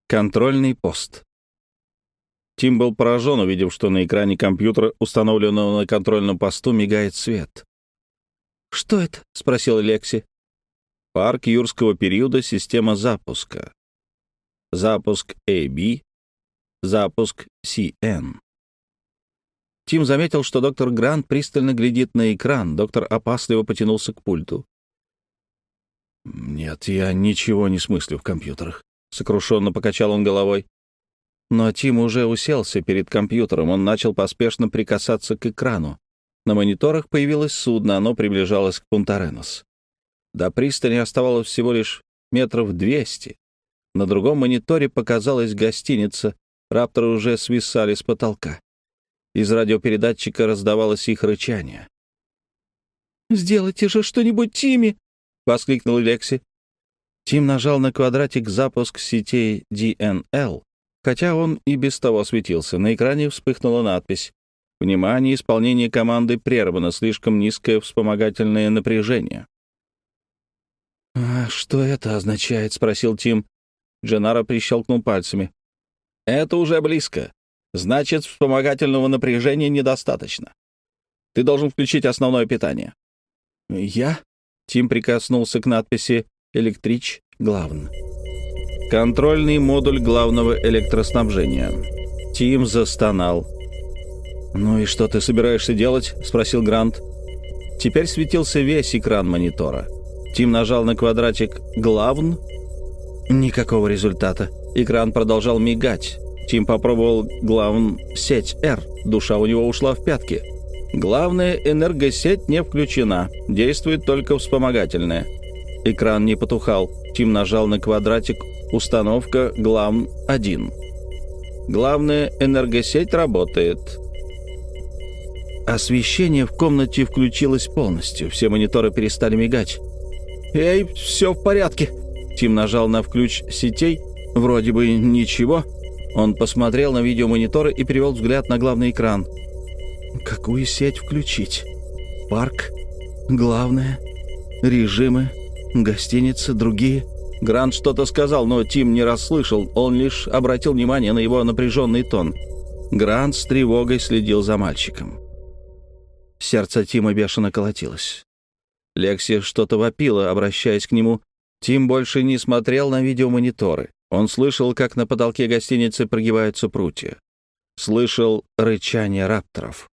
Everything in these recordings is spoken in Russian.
Контрольный пост. Тим был поражен, увидев, что на экране компьютера, установленного на контрольном посту, мигает свет. «Что это?» — спросила Лекси. Парк юрского периода, система запуска. Запуск AB, запуск CN. Тим заметил, что доктор Грант пристально глядит на экран. Доктор опасливо потянулся к пульту. «Нет, я ничего не смыслю в компьютерах», — сокрушенно покачал он головой. Но Тим уже уселся перед компьютером. Он начал поспешно прикасаться к экрану. На мониторах появилось судно, оно приближалось к Пунта-Ренос. До пристани оставалось всего лишь 200 метров. На другом мониторе показалась гостиница. Рапторы уже свисали с потолка. Из радиопередатчика раздавалось их рычание. «Сделайте же что-нибудь, Тимми!» — воскликнул Лекси. Тим нажал на квадратик «Запуск сетей DNL», хотя он и без того светился. На экране вспыхнула надпись: «Внимание, исполнение команды прервано, слишком низкое вспомогательное напряжение». «А что это означает?» — спросил Тим. Дженаро прищелкнул пальцами. «Это уже близко. Значит, вспомогательного напряжения недостаточно. Ты должен включить основное питание». «Я?» — Тим прикоснулся к надписи «Электрич главн». «Контрольный модуль главного электроснабжения». Тим застонал. «Ну и что ты собираешься делать?» — спросил Грант. Теперь светился весь экран монитора. Тим нажал на квадратик «Главн». Никакого результата. Экран продолжал мигать. Тим попробовал «Главн сеть R». Душа у него ушла в пятки. «Главная энергосеть не включена. Действует только вспомогательная». Экран не потухал. Тим нажал на квадратик «Установка Главн 1». «Главная энергосеть работает». Освещение в комнате включилось полностью. Все мониторы перестали мигать. «Эй, все в порядке!» Тим нажал на включ сетей. Вроде бы ничего. Он посмотрел на видеомониторы и перевел взгляд на главный экран. «Какую сеть включить? Парк? Главное? Режимы? Гостиницы? Другие?» Грант что-то сказал, но Тим не расслышал. Он лишь обратил внимание на его напряженный тон. Грант с тревогой следил за мальчиком. Сердце Тима бешено колотилось. Лекси что-то вопила, обращаясь к нему. Тим больше не смотрел на видеомониторы. Он слышал, как на потолке гостиницы прогибаются прутья. Слышал рычание рапторов.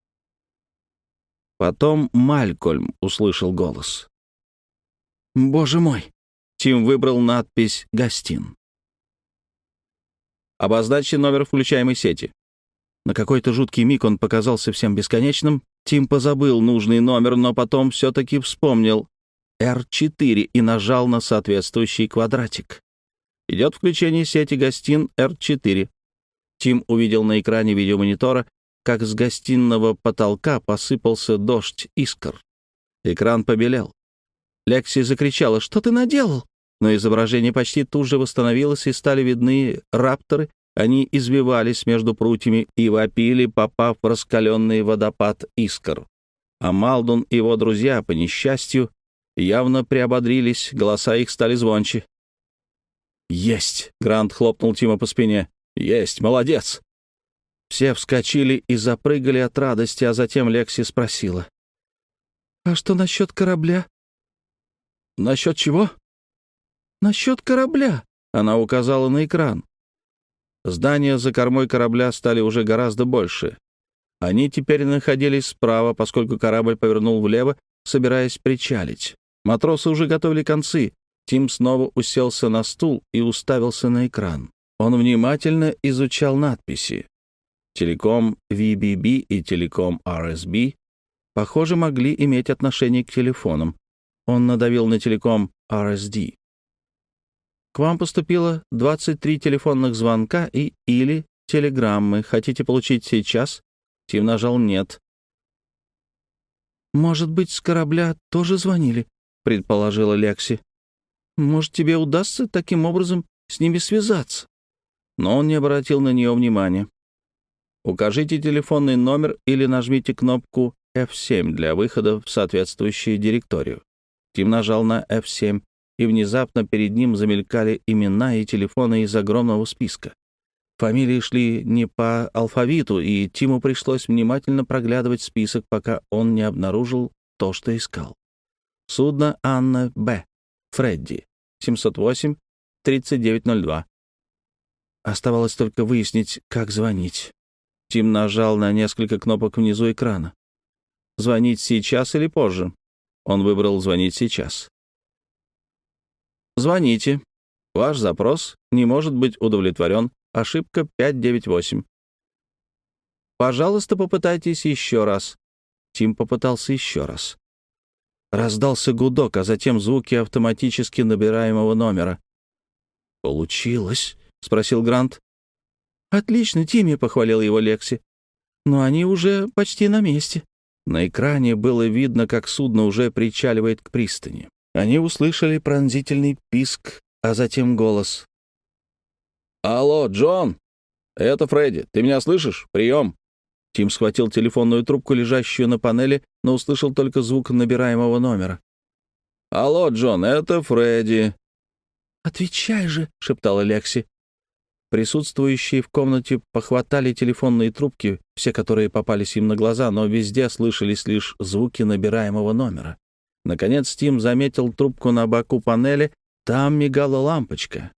Потом Малькольм услышал голос. «Боже мой!» Тим выбрал надпись «Гостин». «Обозначьте номер включаемой сети». На какой-то жуткий миг он показался всем бесконечным. Тим позабыл нужный номер, но потом все-таки вспомнил R4 и нажал на соответствующий квадратик. Идет включение сети «Гостин R4». Тим увидел на экране видеомонитора, как с гостиного потолка посыпался дождь искр. Экран побелел. Лекси закричала: «Что ты наделал?» Но изображение почти тут же восстановилось, и стали видны рапторы. Они извивались между прутьями и вопили, попав в раскаленный водопад искр. А Малдун и его друзья, по несчастью, явно приободрились, голоса их стали звонче. «Есть!» — Грант хлопнул Тима по спине. «Есть! Молодец!» Все вскочили и запрыгали от радости, а затем Лекси спросила: «А что насчет корабля?» «Насчет чего?» «Насчет корабля», — она указала на экран. Здания за кормой корабля стали уже гораздо больше. Они теперь находились справа, поскольку корабль повернул влево, собираясь причалить. Матросы уже готовили концы. Тим снова уселся на стул и уставился на экран. Он внимательно изучал надписи. Телеком VBB и телеком RSB, похоже, могли иметь отношение к телефонам. Он надавил на телеком RSD. «К вам поступило 23 телефонных звонка или телеграммы. Хотите получить сейчас?» Тим нажал «Нет». «Может быть, с корабля тоже звонили?» — предположила Лекси. «Может, тебе удастся таким образом с ними связаться?» Но он не обратил на нее внимания. «Укажите телефонный номер или нажмите кнопку F7 для выхода в соответствующую директорию». Тим нажал на F7 и внезапно перед ним замелькали имена и телефоны из огромного списка. Фамилии шли не по алфавиту, и Тиму пришлось внимательно проглядывать список, пока он не обнаружил то, что искал. Судно Анна Б. Фредди. 708-3902. Оставалось только выяснить, как звонить. Тим нажал на несколько кнопок внизу экрана. Звонить сейчас или позже? Он выбрал звонить сейчас. Звоните. Ваш запрос не может быть удовлетворен. Ошибка 598. Пожалуйста, попытайтесь еще раз. Тим попытался еще раз. Раздался гудок, а затем звуки автоматически набираемого номера. «Получилось?» — спросил Грант. «Отлично, Тимми», — похвалил его Лекси. «Но они уже почти на месте». На экране было видно, как судно уже причаливает к пристани. Они услышали пронзительный писк, а затем голос. «Алло, Джон! Это Фредди. Ты меня слышишь? Прием!» Тим схватил телефонную трубку, лежащую на панели, но услышал только звук набираемого номера. «Алло, Джон, это Фредди». «Отвечай же!» — шептала Лекси. Присутствующие в комнате похватали телефонные трубки, все, которые попались им на глаза, но везде слышались лишь звуки набираемого номера. Наконец Тим заметил трубку на боку панели, там мигала лампочка.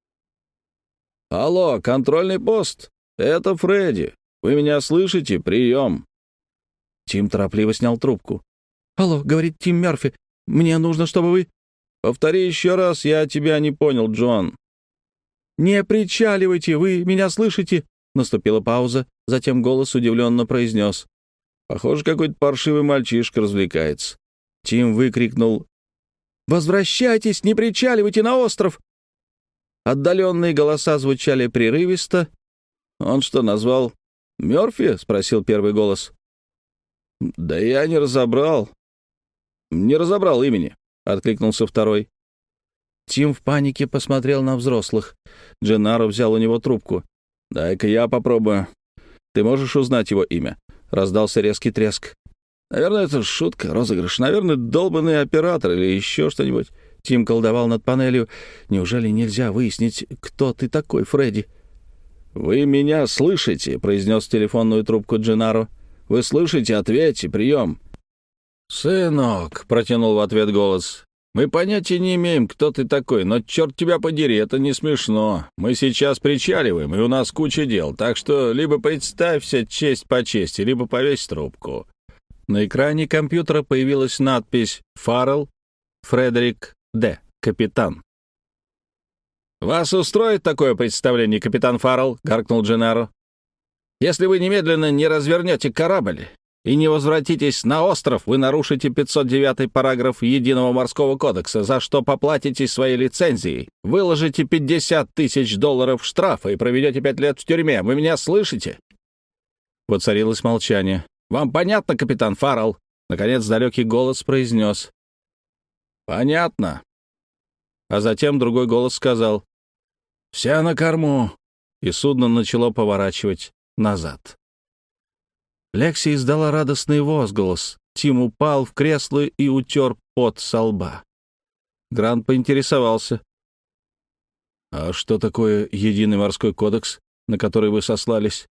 «Алло, контрольный пост! Это Фредди! Вы меня слышите? Прием!» Тим торопливо снял трубку. «Алло, — говорит Тим Мёрфи, — мне нужно, чтобы вы...» «Повтори еще раз, я тебя не понял, Джон». «Не причаливайте, вы меня слышите?» Наступила пауза, затем голос удивленно произнес. «Похоже, какой-то паршивый мальчишка развлекается». Тим выкрикнул: «Возвращайтесь, не причаливайте на остров!» Отдаленные голоса звучали прерывисто. «Он что, назвал Мёрфи?» — спросил первый голос. «Да я не разобрал имени», — откликнулся второй. Тим в панике посмотрел на взрослых. Дженнаро взял у него трубку. «Дай-ка я попробую. Ты можешь узнать его имя?» Раздался резкий треск. «Наверное, это шутка, розыгрыш. Наверное, долбанный оператор или еще что-нибудь». Тим колдовал над панелью. «Неужели нельзя выяснить, кто ты такой, Фредди?» «Вы меня слышите?» — произнес в телефонную трубку Дженнаро. «Вы слышите? Ответьте. Прием». «Сынок», — протянул в ответ голос, — «мы понятия не имеем, кто ты такой, но, черт тебя подери, это не смешно. Мы сейчас причаливаем, и у нас куча дел, так что либо представься честь по чести, либо повесь трубку». На экране компьютера появилась надпись «Фаррелл Фредерик Д. Капитан». «Вас устроит такое представление, капитан Фаррелл?» — гаркнул Дженнаро. «Если вы немедленно не развернете корабль и не возвратитесь на остров, вы нарушите 509 параграф Единого морского кодекса, за что поплатитесь своей лицензией, выложите $50 000 штрафа и проведете 5 лет в тюрьме. Вы меня слышите?» Воцарилось молчание. «Вам понятно, капитан Фаррелл?» Наконец далекий голос произнес. «Понятно». А затем другой голос сказал: «Все на корму», и судно начало поворачивать назад. Лекси издала радостный возглас. Тим упал в кресло и утер пот со лба. Грант поинтересовался: «А что такое Единый морской кодекс, на который вы сослались?»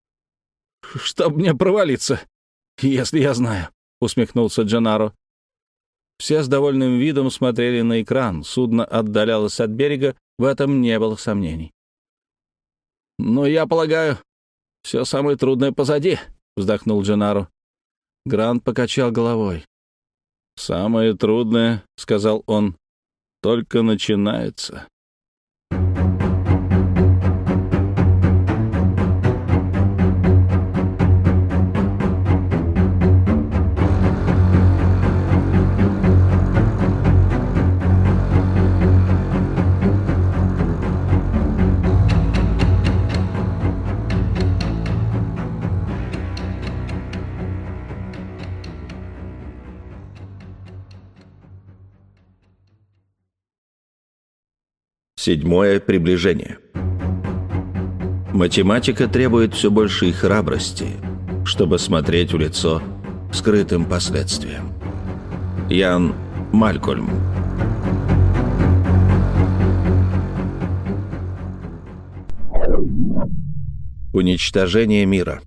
«Чтоб мне провалиться, если я знаю», — усмехнулся Дженнаро. Все с довольным видом смотрели на экран. Судно отдалялось от берега, в этом не было сомнений. «Но я полагаю, все самое трудное позади», — вздохнул Дженнаро. Грант покачал головой. «Самое трудное, — сказал он, — только начинается». Седьмое приближение. Математика требует все большей храбрости, чтобы смотреть в лицо скрытым последствиям. Ян Малькольм. Уничтожение мира.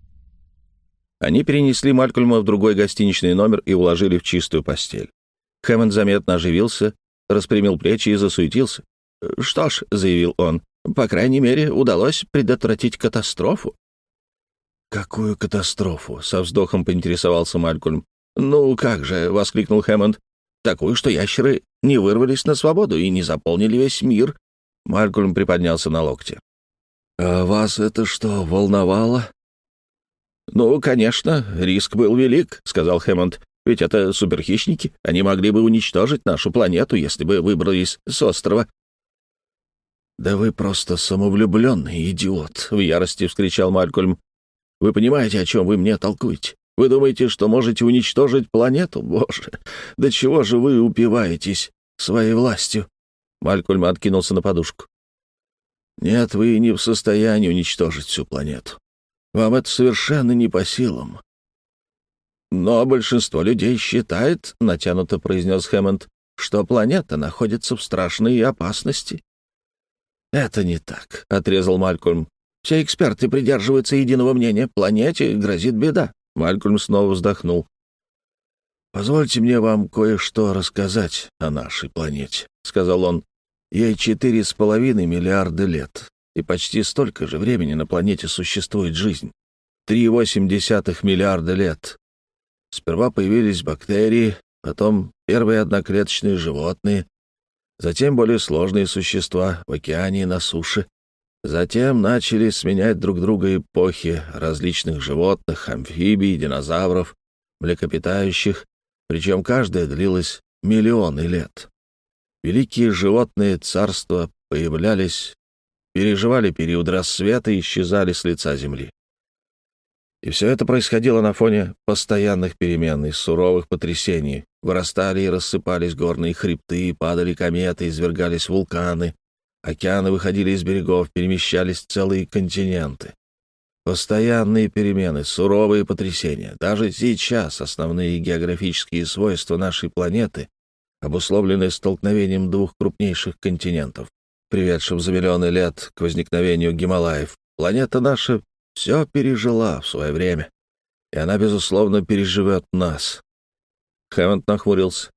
Они перенесли Малькольма в другой гостиничный номер и уложили в чистую постель. Хэммонд заметно оживился, распрямил плечи и засуетился. «Что ж», — заявил он, — «по крайней мере, удалось предотвратить катастрофу». «Какую катастрофу?» — со вздохом поинтересовался Малькольм. «Ну как же», — воскликнул Хэммонд, — «такую, что ящеры не вырвались на свободу и не заполнили весь мир». Малькольм приподнялся на локте. «А вас это что, волновало?» «Ну, конечно, риск был велик», — сказал Хэммонд. «Ведь это суперхищники. Они могли бы уничтожить нашу планету, если бы выбрались с острова». «Да вы просто самовлюбленный идиот», — в ярости вскричал Малькольм. «Вы понимаете, о чем вы мне толкуете? Вы думаете, что можете уничтожить планету? Боже, до чего же вы упиваетесь своей властью?» Малькольм откинулся на подушку. «Нет, вы не в состоянии уничтожить всю планету. Вам это совершенно не по силам». «Но большинство людей считает, — натянуто произнес Хэммонд, — что планета находится в страшной опасности». «Это не так», — отрезал Малькольм. «Все эксперты придерживаются единого мнения. Планете грозит беда». Малькольм снова вздохнул. «Позвольте мне вам кое-что рассказать о нашей планете», — сказал он. «Ей 4,5 миллиарда лет, и почти столько же времени на планете существует жизнь. 3,8 миллиарда лет. Сперва появились бактерии, потом первые одноклеточные животные, затем более сложные существа в океане и на суше. Затем начали сменять друг друга эпохи различных животных, амфибий, динозавров, млекопитающих, причем каждая длилась миллионы лет. Великие животные царства появлялись, переживали период рассвета и исчезали с лица Земли. И все это происходило на фоне постоянных перемен и суровых потрясений. Вырастали и рассыпались горные хребты, падали кометы, извергались вулканы, океаны выходили из берегов, перемещались целые континенты. Постоянные перемены, суровые потрясения. Даже сейчас основные географические свойства нашей планеты обусловлены столкновением двух крупнейших континентов, приведшим за миллионы лет к возникновению Гималаев. Планета наша все пережила в свое время, и она, безусловно, переживет нас. Хэммонд нахмурился.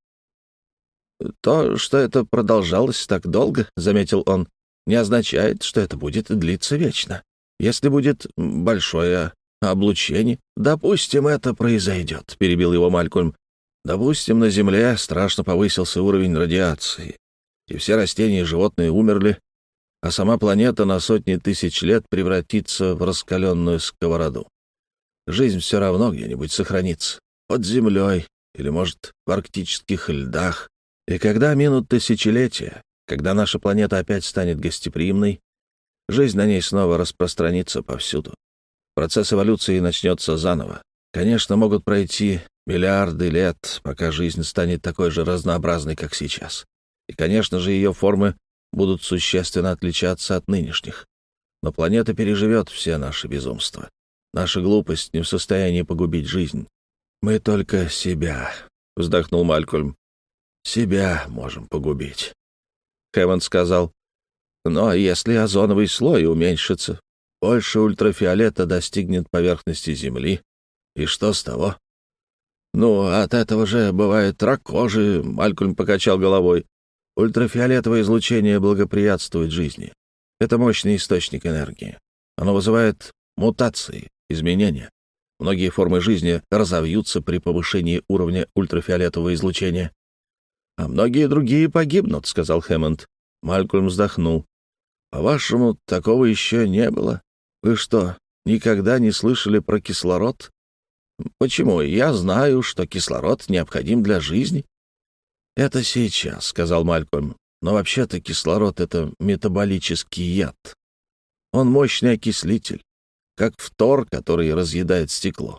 «То, что это продолжалось так долго, — заметил он, — не означает, что это будет длиться вечно. Если будет большое облучение, допустим, это произойдет», — перебил его Малькольм. «Допустим, на Земле страшно повысился уровень радиации, и все растения и животные умерли, а сама планета на сотни тысяч лет превратится в раскаленную сковороду. Жизнь все равно где-нибудь сохранится, под землей или, может, в арктических льдах. И когда минут тысячелетия, когда наша планета опять станет гостеприимной, жизнь на ней снова распространится повсюду. Процесс эволюции начнется заново. Конечно, могут пройти миллиарды лет, пока жизнь станет такой же разнообразной, как сейчас. И, конечно же, ее формы будут существенно отличаться от нынешних. Но планета переживет все наши безумства. Наша глупость не в состоянии погубить жизнь. Мы только себя, — вздохнул Малькольм, — себя можем погубить. Хэммонд сказал: «Но если озоновый слой уменьшится, больше ультрафиолета достигнет поверхности Земли. И что с того?» «Ну, от этого же бывает рак кожи», — Малькольм покачал головой. «Ультрафиолетовое излучение благоприятствует жизни. Это мощный источник энергии. Оно вызывает мутации, изменения. Многие формы жизни разовьются при повышении уровня ультрафиолетового излучения». «А многие другие погибнут», — сказал Хэммонд. Малькольм вздохнул. «По-вашему, такого еще не было? Вы что, никогда не слышали про кислород?» «Почему? Я знаю, что кислород необходим для жизни». «Это сейчас», — сказал Малькольм. «Но вообще-то кислород — это метаболический яд. Он мощный окислитель, как фтор, который разъедает стекло.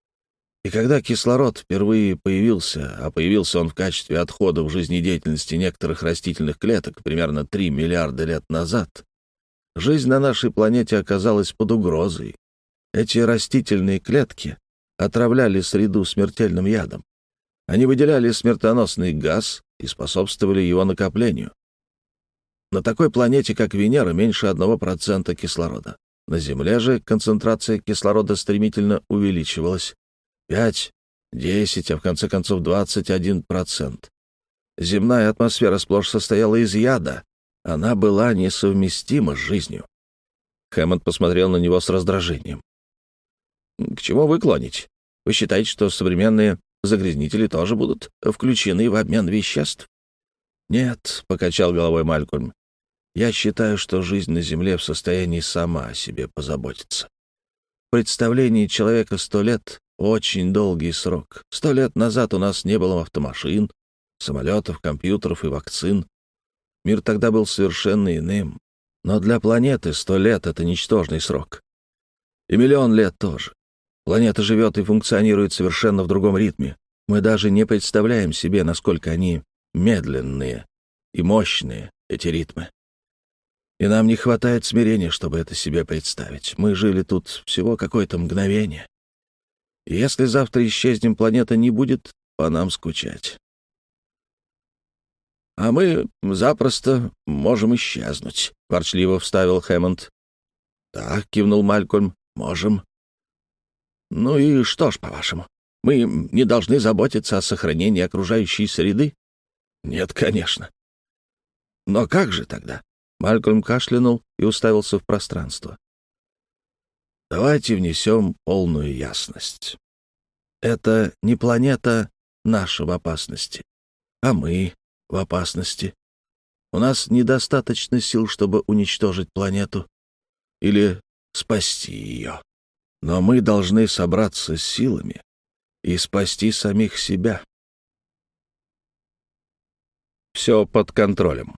И когда кислород впервые появился, а появился он в качестве отходов жизнедеятельности некоторых растительных клеток примерно 3 миллиарда лет назад, жизнь на нашей планете оказалась под угрозой. Эти растительные клетки отравляли среду смертельным ядом. Они выделяли смертоносный газ и способствовали его накоплению. На такой планете, как Венера, меньше 1% кислорода. На Земле же концентрация кислорода стремительно увеличивалась. 5, 10, а в конце концов 21%. Земная атмосфера сплошь состояла из яда. Она была несовместима с жизнью. Хэммонд посмотрел на него с раздражением. «К чему вы клоните? Вы считаете, что современные загрязнители тоже будут включены в обмен веществ?» «Нет», — покачал головой Малькольм. «Я считаю, что жизнь на Земле в состоянии сама о себе позаботиться. В представлении человека 100 лет — очень долгий срок. 100 лет назад у нас не было автомашин, самолетов, компьютеров и вакцин. Мир тогда был совершенно иным. Но для планеты 100 лет — это ничтожный срок. И 1 000 000 лет тоже. Планета живет и функционирует совершенно в другом ритме. Мы даже не представляем себе, насколько они медленные и мощные, эти ритмы. И нам не хватает смирения, чтобы это себе представить. Мы жили тут всего какое-то мгновение. И если завтра исчезнем, планета не будет по нам скучать. «А мы запросто можем исчезнуть», — ворчливо вставил Хэммонд. «Да», — кивнул Малькольм, — «можем». «Ну и что ж, по-вашему, мы не должны заботиться о сохранении окружающей среды?» «Нет, конечно». «Но как же тогда?» Малькольм кашлянул и уставился в пространство. «Давайте внесем полную ясность. Это не планета наша в опасности, а мы в опасности. У нас недостаточно сил, чтобы уничтожить планету или спасти ее. Но мы должны собраться с силами и спасти самих себя». Все под контролем.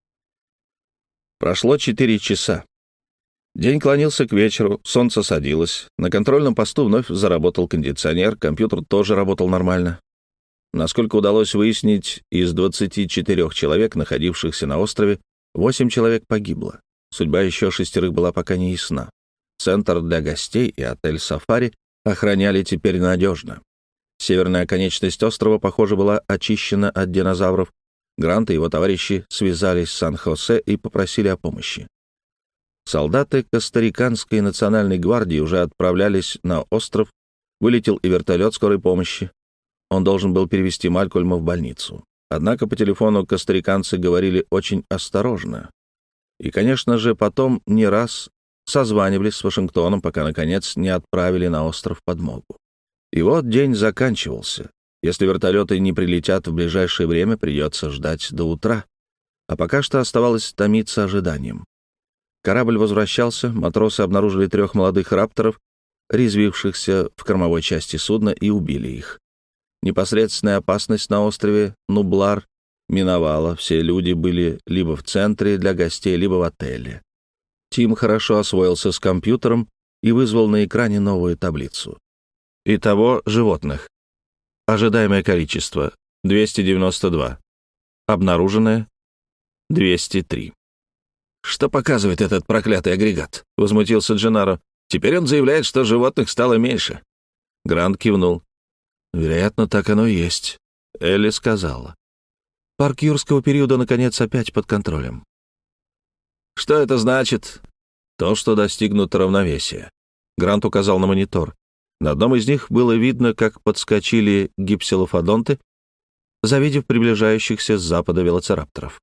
Прошло 4 часа. День клонился к вечеру, солнце садилось. На контрольном посту вновь заработал кондиционер, компьютер тоже работал нормально. Насколько удалось выяснить, из 24 человек, находившихся на острове, 8 человек погибло. Судьба еще 6 была пока не ясна. Центр для гостей и отель «Сафари» охраняли теперь надежно. Северная оконечность острова, похоже, была очищена от динозавров. Грант и его товарищи связались с Сан-Хосе и попросили о помощи. Солдаты Костариканской национальной гвардии уже отправлялись на остров, вылетел и вертолет скорой помощи. Он должен был перевести Малькольма в больницу. Однако по телефону костариканцы говорили очень осторожно. И, конечно же, потом не раз созванивались с Вашингтоном, пока, наконец, не отправили на остров подмогу. И вот день заканчивался. Если вертолеты не прилетят в ближайшее время, придется ждать до утра. А пока что оставалось томиться ожиданием. Корабль возвращался, матросы обнаружили 3 молодых рапторов, резвившихся в кормовой части судна, и убили их. Непосредственная опасность на острове Нублар миновала, все люди были либо в центре для гостей, либо в отеле. Тим хорошо освоился с компьютером и вызвал на экране новую таблицу. Итого животных. Ожидаемое количество — 292. Обнаруженное — 203. «Что показывает этот проклятый агрегат?» — возмутился Дженаро. «Теперь он заявляет, что животных стало меньше». Грант кивнул. «Вероятно, так оно и есть», — Элли сказала. «Парк юрского периода, наконец, опять под контролем». «Что это значит?» «То, что достигнуто равновесие». Грант указал на монитор. На одном из них было видно, как подскочили гипсилофодонты, завидев приближающихся с запада велоцирапторов.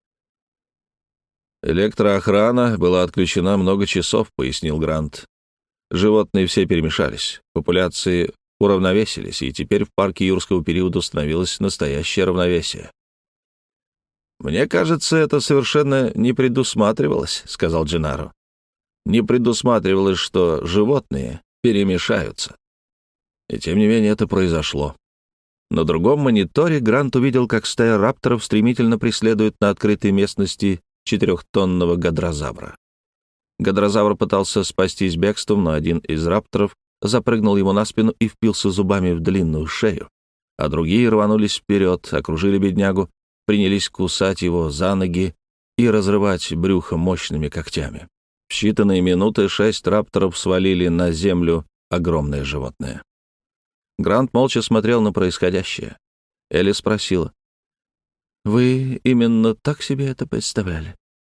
«Электроохрана была отключена много часов», — пояснил Грант. «Животные все перемешались, популяции уравновесились, и теперь в парке юрского периода установилось настоящее равновесие». «Мне кажется, это совершенно не предусматривалось», — сказал Дженаро. «Не предусматривалось, что животные перемешаются. И тем не менее это произошло». На другом мониторе Грант увидел, как стая рапторов стремительно преследует на открытой местности 4-тонного гадрозавра. Гадрозавр пытался спастись бегством, но один из рапторов запрыгнул ему на спину и впился зубами в длинную шею, а другие рванулись вперед, окружили беднягу, принялись кусать его за ноги и разрывать брюхо мощными когтями. В считанные минуты 6 рапторов свалили на землю огромное животное. Грант молча смотрел на происходящее. Элли спросила: «Вы именно так себе это представляли?»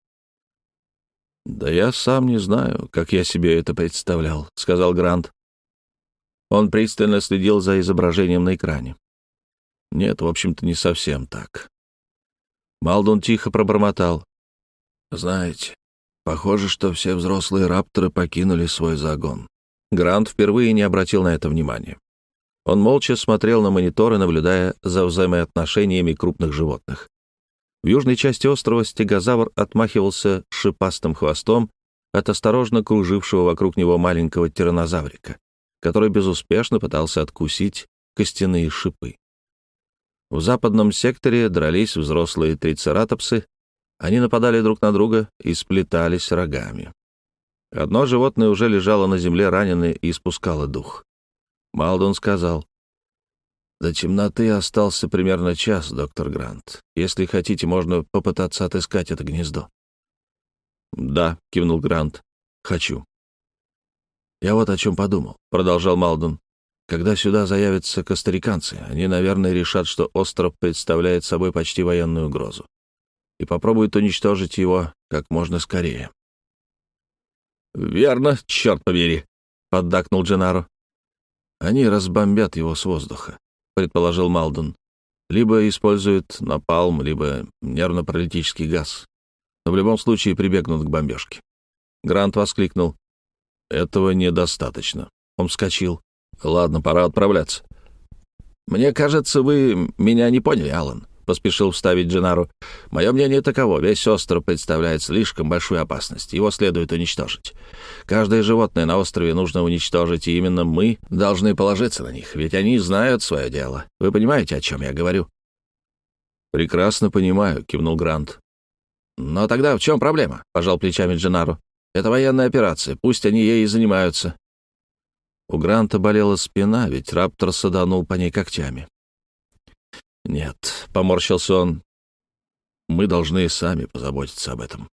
«Да я сам не знаю, как я себе это представлял», — сказал Грант. Он пристально следил за изображением на экране. «Нет, в общем-то, не совсем так». Малдун тихо пробормотал. «Знаете, похоже, что все взрослые рапторы покинули свой загон». Грант впервые не обратил на это внимания. Он молча смотрел на мониторы, наблюдая за взаимоотношениями крупных животных. В южной части острова стегозавр отмахивался шипастым хвостом от осторожно кружившего вокруг него маленького тираннозаврика, который безуспешно пытался откусить костяные шипы. В западном секторе дрались взрослые трицератопсы. Они нападали друг на друга и сплетались рогами. Одно животное уже лежало на земле раненое и испускало дух. Малдун сказал: «До темноты остался примерно час, доктор Грант. Если хотите, можно попытаться отыскать это гнездо». «Да», — кивнул Грант, — «хочу». «Я вот о чем подумал», — продолжал Малдун. «Когда сюда заявятся костариканцы, они, наверное, решат, что остров представляет собой почти военную угрозу, и попробуют уничтожить его как можно скорее». «Верно, черт побери», — поддакнул Дженаро. «Они разбомбят его с воздуха», — предположил Малдун. «Либо используют напалм, либо нервно-паралитический газ. Но в любом случае прибегнут к бомбежке». Грант воскликнул: «Этого недостаточно». Он вскочил. «Ладно, пора отправляться». «Мне кажется, вы меня не поняли, Аллан», — поспешил вставить Дженаро. «Мое мнение таково: весь остров представляет слишком большую опасность. Его следует уничтожить. Каждое животное на острове нужно уничтожить, и именно мы должны положиться на них, ведь они знают свое дело. Вы понимаете, о чем я говорю?» «Прекрасно понимаю», — кивнул Грант. «Но тогда в чем проблема?» — пожал плечами Дженаро. «Это военная операция, пусть они ей и занимаются». У Гранта болела спина, ведь раптор саданул по ней когтями. «Нет», — поморщился он, — «мы должны сами позаботиться об этом».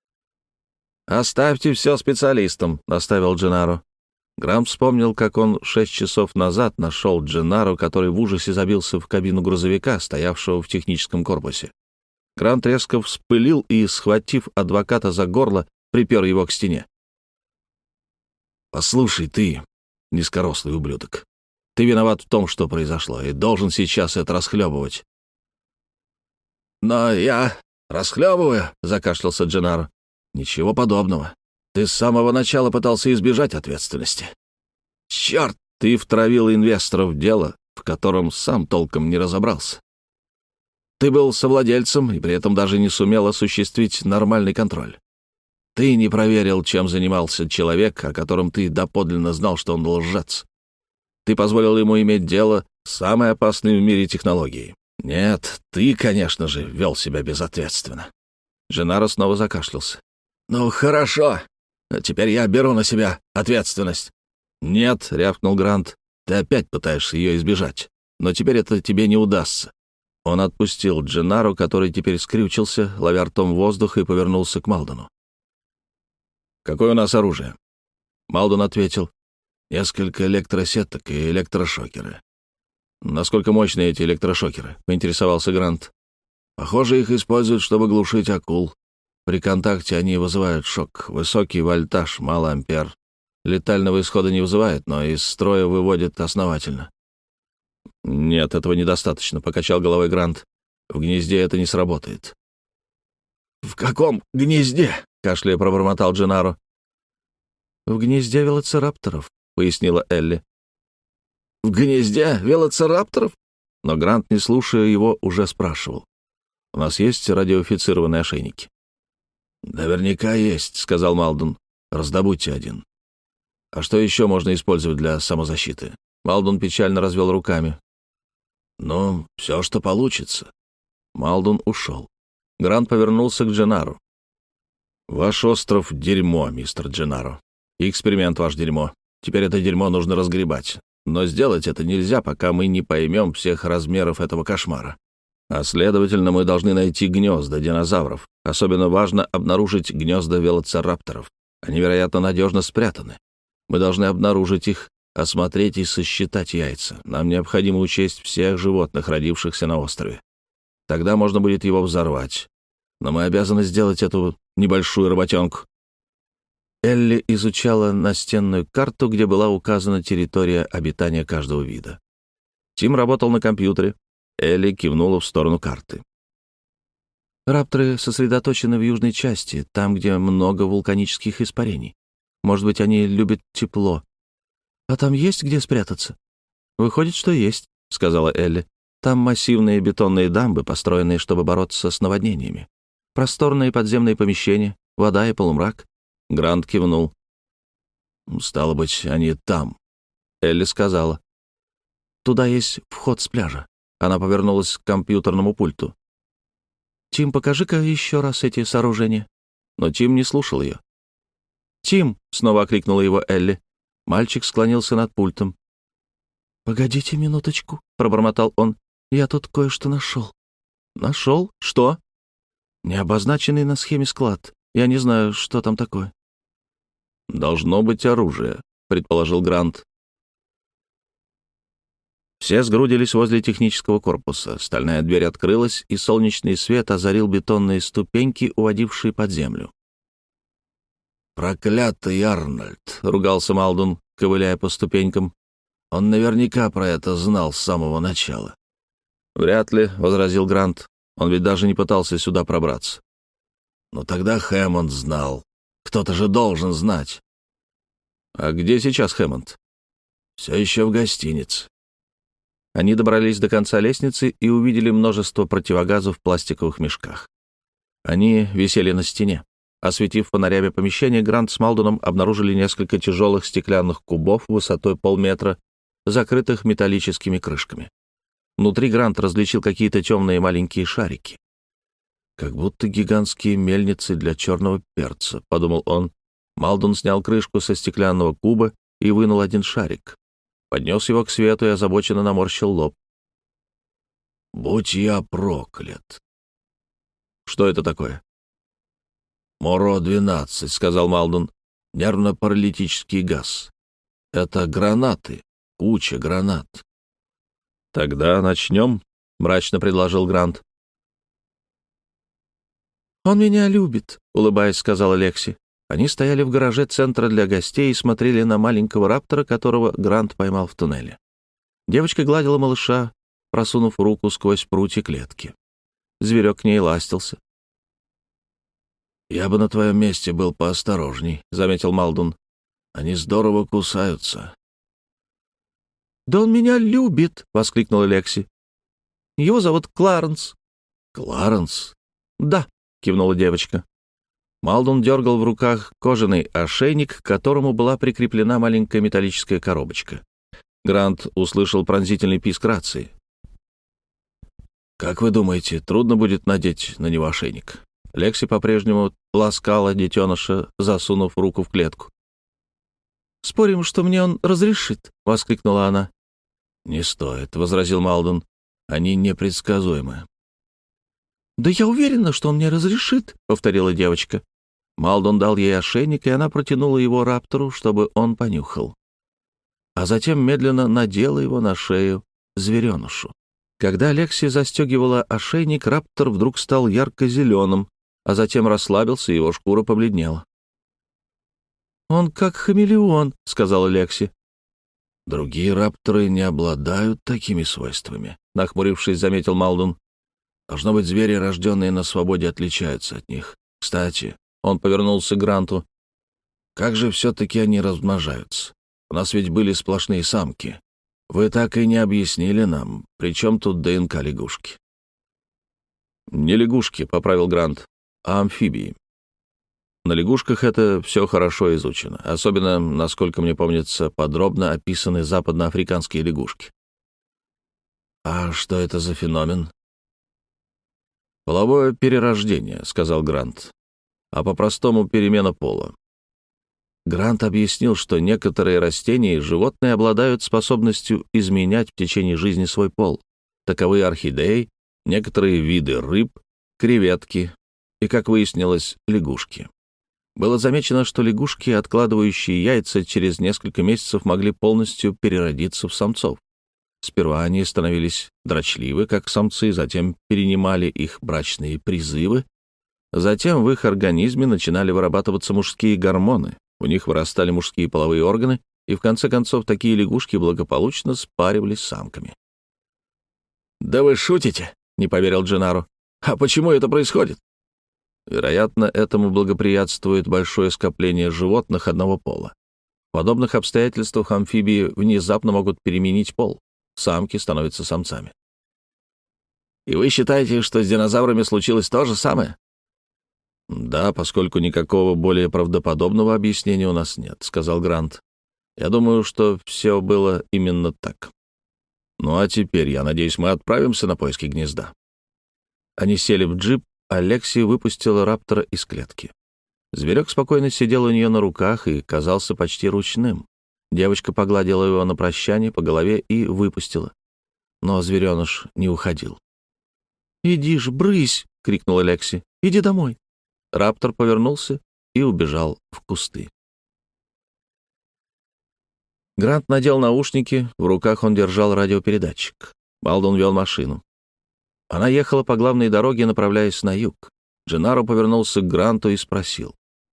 «Оставьте все специалистам», — наставил Дженаро. Грант вспомнил, как он 6 часов назад нашел Дженаро, который в ужасе забился в кабину грузовика, стоявшего в техническом корпусе. Грант резко вспылил и, схватив адвоката за горло, припер его к стене. «Послушай, ты, низкорослый ублюдок, ты виноват в том, что произошло, и должен сейчас это расхлебывать». «Но я расхлебываю», — закашлялся Дженаро. «Ничего подобного. Ты с самого начала пытался избежать ответственности. Черт, ты втравил инвесторов в дело, в котором сам толком не разобрался. Ты был совладельцем и при этом даже не сумел осуществить нормальный контроль. Ты не проверил, чем занимался человек, о котором ты доподлинно знал, что он лжец. Ты позволил ему иметь дело с самой опасной в мире технологией. Нет, ты, конечно же, вел себя безответственно». Дженаро снова закашлялся. «Ну, хорошо. Теперь я беру на себя ответственность». «Нет», — рявкнул Грант, — «ты опять пытаешься ее избежать. Но теперь это тебе не удастся». Он отпустил Дженаро, который теперь скрючился, ловя ртом воздух, и повернулся к Малдуну. «Какое у нас оружие?» Малдун ответил: «Несколько электросеток и электрошокеры». «Насколько мощны эти электрошокеры?» — поинтересовался Грант. «Похоже, их используют, чтобы глушить акул. При контакте они вызывают шок. Высокий вольтаж, мало ампер. Летального исхода не вызывает, но из строя выводит основательно». «Нет, этого недостаточно», — покачал головой Грант. «В гнезде это не сработает». «В каком гнезде?» — кашляя пробормотал Дженаро. «В гнезде велоцирапторов», — пояснила Элли. «В гнезде велоцирапторов?» Но Грант, не слушая его, уже спрашивал: «У нас есть радиофицированные ошейники?» «Наверняка есть», — сказал Малдун. «Раздобудьте один». «А что еще можно использовать для самозащиты?» Малдун печально развел руками. «Ну, все, что получится». Малдун ушел. Грант повернулся к Дженаро. «Ваш остров — дерьмо, мистер Дженаро. И эксперимент ваш дерьмо. Теперь это дерьмо нужно разгребать. Но сделать это нельзя, пока мы не поймем всех размеров этого кошмара. А следовательно, мы должны найти гнезда динозавров. Особенно важно обнаружить гнезда велоцирапторов. Они, вероятно, надежно спрятаны. Мы должны обнаружить их, осмотреть и сосчитать яйца. Нам необходимо учесть всех животных, родившихся на острове. Тогда можно будет его взорвать. Но мы обязаны сделать эту небольшую работенку». Элли изучала настенную карту, где была указана территория обитания каждого вида. Тим работал на компьютере. Элли кивнула в сторону карты. Рапторы сосредоточены в южной части, там, где много вулканических испарений. Может быть, они любят тепло. А там есть где спрятаться? Выходит, что есть, — сказала Элли. Там массивные бетонные дамбы, построенные, чтобы бороться с наводнениями. Просторные подземные помещения, вода и полумрак. Грант кивнул. «Стало быть, они там», — Элли сказала. «Туда есть вход с пляжа». Она повернулась к компьютерному пульту. «Тим, покажи-ка еще раз эти сооружения». Но Тим не слушал ее. «Тим!» — снова окликнула его Элли. Мальчик склонился над пультом. «Погодите минуточку», — пробормотал он. «Я тут кое-что нашел». «Нашел? Что?» «Необозначенный на схеме склад. Я не знаю, что там такое». «Должно быть оружие», — предположил Грант. Все сгрудились возле технического корпуса. Стальная дверь открылась, и солнечный свет озарил бетонные ступеньки, уводившие под землю. «Проклятый Арнольд!» — ругался Малдун, ковыляя по ступенькам. «Он наверняка про это знал с самого начала». «Вряд ли», — возразил Грант. «Он ведь даже не пытался сюда пробраться». «Но тогда Хэммонд знал. Кто-то же должен знать». «А где сейчас Хэммонд?» «Все еще в гостинице». Они добрались до конца лестницы и увидели множество противогазов в пластиковых мешках. Они висели на стене. Осветив фонарями помещение, Грант с Малдуном обнаружили несколько тяжелых стеклянных кубов высотой полметра, закрытых металлическими крышками. Внутри Грант различил какие-то темные маленькие шарики. «Как будто гигантские мельницы для черного перца», — подумал он. Малдун снял крышку со стеклянного куба и вынул один шарик. Поднес его к свету и озабоченно наморщил лоб. «Будь я проклят!» «Что это такое?» «Моро-12», — сказал Малдун. «Нервно-паралитический газ. Это гранаты, куча гранат». «Тогда начнем», — мрачно предложил Грант. «Он меня любит», — улыбаясь, сказала Лекси. Они стояли в гараже центра для гостей и смотрели на маленького раптора, которого Грант поймал в туннеле. Девочка гладила малыша, просунув руку сквозь прутья клетки. Зверек к ней ластился. «Я бы на твоем месте был поосторожней», — заметил Малдун. «Они здорово кусаются». «Да он меня любит!» — воскликнула Лекси. «Его зовут Кларенс». «Кларенс?» «Да», — кивнула девочка. Малдун дергал в руках кожаный ошейник, к которому была прикреплена маленькая металлическая коробочка. Грант услышал пронзительный писк рации. «Как вы думаете, трудно будет надеть на него ошейник?» Лекси по-прежнему ласкала детеныша, засунув руку в клетку. «Спорим, что мне он разрешит?» — воскликнула она. «Не стоит», — возразил Малдун. «Они непредсказуемы». «Да я уверена, что он мне разрешит», — повторила девочка. Малдун дал ей ошейник, и она протянула его раптору, чтобы он понюхал. А затем медленно надела его на шею зверенышу. Когда Лекси застегивала ошейник, раптор вдруг стал ярко-зеленым, а затем расслабился, и его шкура побледнела. «Он как хамелеон», — сказала Лекси. «Другие рапторы не обладают такими свойствами», — нахмурившись, заметил Малдун. «Должно быть, звери, рожденные на свободе, отличаются от них. Кстати», — он повернулся к Гранту, — «как же все-таки они размножаются? У нас ведь были сплошные самки. Вы так и не объяснили нам, при чем тут ДНК лягушки». «Не лягушки», — поправил Грант, — «а амфибии. На лягушках это все хорошо изучено. Особенно, насколько мне помнится, подробно описаны западноафриканские лягушки». «А что это за феномен?» «Половое перерождение», — сказал Грант, — «а по-простому перемена пола». Грант объяснил, что некоторые растения и животные обладают способностью изменять в течение жизни свой пол. Таковы орхидеи, некоторые виды рыб, креветки и, как выяснилось, лягушки. Было замечено, что лягушки, откладывающие яйца, через несколько месяцев могли полностью переродиться в самцов. Сперва они становились дрочливы, как самцы, затем перенимали их брачные призывы, затем в их организме начинали вырабатываться мужские гормоны, У них вырастали мужские половые органы, и в конце концов такие лягушки благополучно спаривались с самками. «Да вы шутите?» — не поверил Дженаро. «А почему это происходит?» Вероятно, этому благоприятствует большое скопление животных одного пола. В подобных обстоятельствах амфибии внезапно могут переменить пол. Самки становятся самцами. «И вы считаете, что с динозаврами случилось то же самое?» «Да, поскольку никакого более правдоподобного объяснения у нас нет», — сказал Грант. «Я думаю, что все было именно так. Ну а теперь, я надеюсь, мы отправимся на поиски гнезда». Они сели в джип, а Лекси выпустила раптора из клетки. Зверек спокойно сидел у нее на руках и казался почти ручным. Девочка погладила его на прощание по голове и выпустила. Но звереныш не уходил. «Иди ж, брысь!» — крикнула Лекси. «Иди домой!» Раптор повернулся и убежал в кусты. Грант надел наушники, в руках он держал радиопередатчик. Малдон вел машину. Она ехала по главной дороге, направляясь на юг. Дженаро повернулся к Гранту и спросил.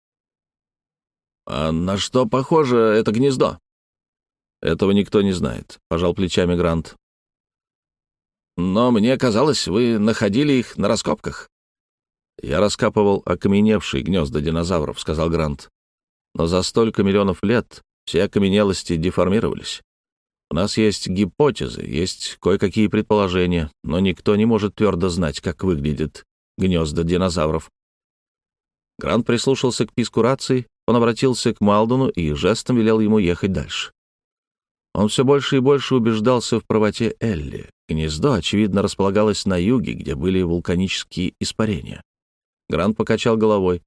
«А на что похоже это гнездо?» «Этого никто не знает», — пожал плечами Грант. «Но мне казалось, вы находили их на раскопках». «Я раскапывал окаменевшие гнезда динозавров», — сказал Грант. «Но за столько миллионов лет все окаменелости деформировались. У нас есть гипотезы, есть кое-какие предположения, но никто не может твердо знать, как выглядят гнезда динозавров». Грант прислушался к писку рации, он обратился к Малдону и жестом велел ему ехать дальше. Он все больше и больше убеждался в правоте Элли. Гнездо, очевидно, располагалось на юге, где были вулканические испарения. Грант покачал головой.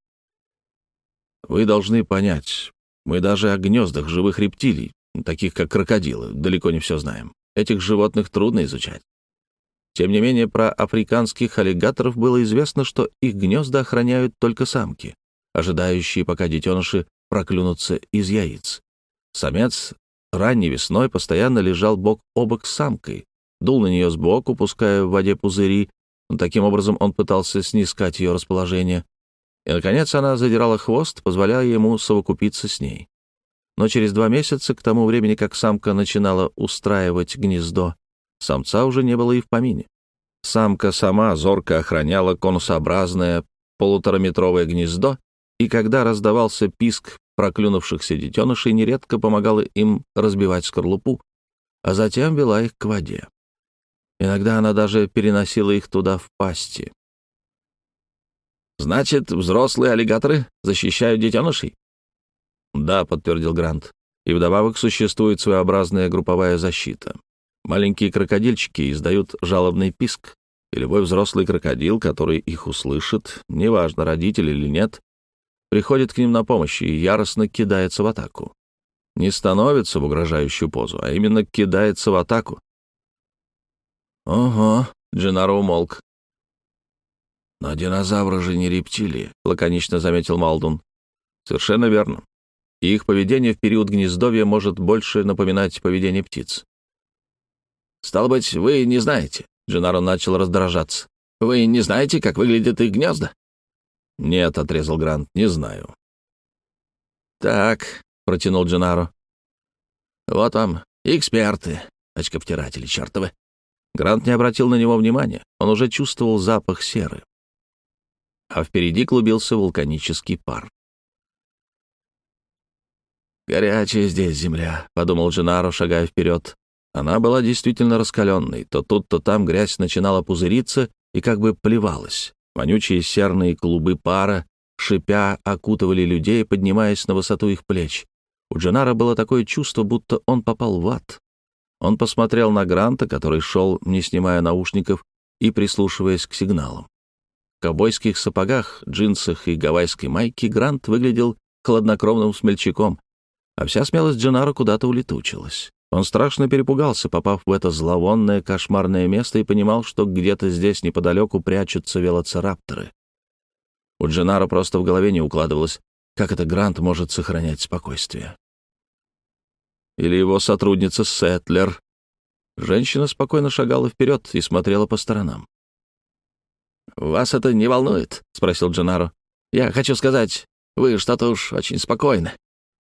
«Вы должны понять, мы даже о гнездах живых рептилий, таких как крокодилы, далеко не все знаем. Этих животных трудно изучать. Тем не менее, про африканских аллигаторов было известно, что их гнезда охраняют только самки, ожидающие, пока детеныши проклюнутся из яиц. Самец ранней весной постоянно лежал бок о бок с самкой, дул на нее сбоку, пуская в воде пузыри. Таким образом он пытался снискать ее расположение. И, наконец, она задирала хвост, позволяя ему совокупиться с ней. Но через 2 месяца, к тому времени, как самка начинала устраивать гнездо, самца уже не было и в помине. Самка сама зорко охраняла конусообразное 1,5-метровое гнездо, и когда раздавался писк проклюнувшихся детенышей, нередко помогала им разбивать скорлупу, а затем вела их к воде. Иногда она даже переносила их туда в пасти. «Значит, взрослые аллигаторы защищают детенышей?» «Да», — подтвердил Грант. «И вдобавок существует своеобразная групповая защита. Маленькие крокодильчики издают жалобный писк, и любой взрослый крокодил, который их услышит, неважно, родитель или нет, приходит к ним на помощь и яростно кидается в атаку. Не становится в угрожающую позу, а именно кидается в атаку». «Ого», — Дженаро умолк. «Но динозавры же не рептилии», — лаконично заметил Малдун. «Совершенно верно. И их поведение в период гнездовья может больше напоминать поведение птиц». «Стало быть, вы не знаете?» — Дженаро начал раздражаться. «Вы не знаете, как выглядят их гнезда?» «Нет», — отрезал Грант, — «не знаю». «Так», — протянул Дженаро. «Вот вам эксперты, очковтиратели чертовы». Грант не обратил на него внимания, он уже чувствовал запах серы. А впереди клубился вулканический пар. «Горячая здесь земля», — подумал Дженаро, шагая вперед. Она была действительно раскаленной. То тут, то там грязь начинала пузыриться и как бы плевалась. Вонючие серные клубы пара, шипя, окутывали людей, поднимаясь на высоту их плеч. У Дженаро было такое чувство, будто он попал в ад. Он посмотрел на Гранта, который шел, не снимая наушников и прислушиваясь к сигналам. В ковбойских сапогах, джинсах и гавайской майке Грант выглядел хладнокровным смельчаком, а вся смелость Дженаро куда-то улетучилась. Он страшно перепугался, попав в это зловонное, кошмарное место, и понимал, что где-то здесь неподалеку прячутся велоцирапторы. У Дженаро просто в голове не укладывалось, как это Грант может сохранять спокойствие. Или его сотрудница Сетлер. Женщина спокойно шагала вперед и смотрела по сторонам. «Вас это не волнует?» — спросил Дженаро. «Я хочу сказать, вы что-то уж очень спокойны».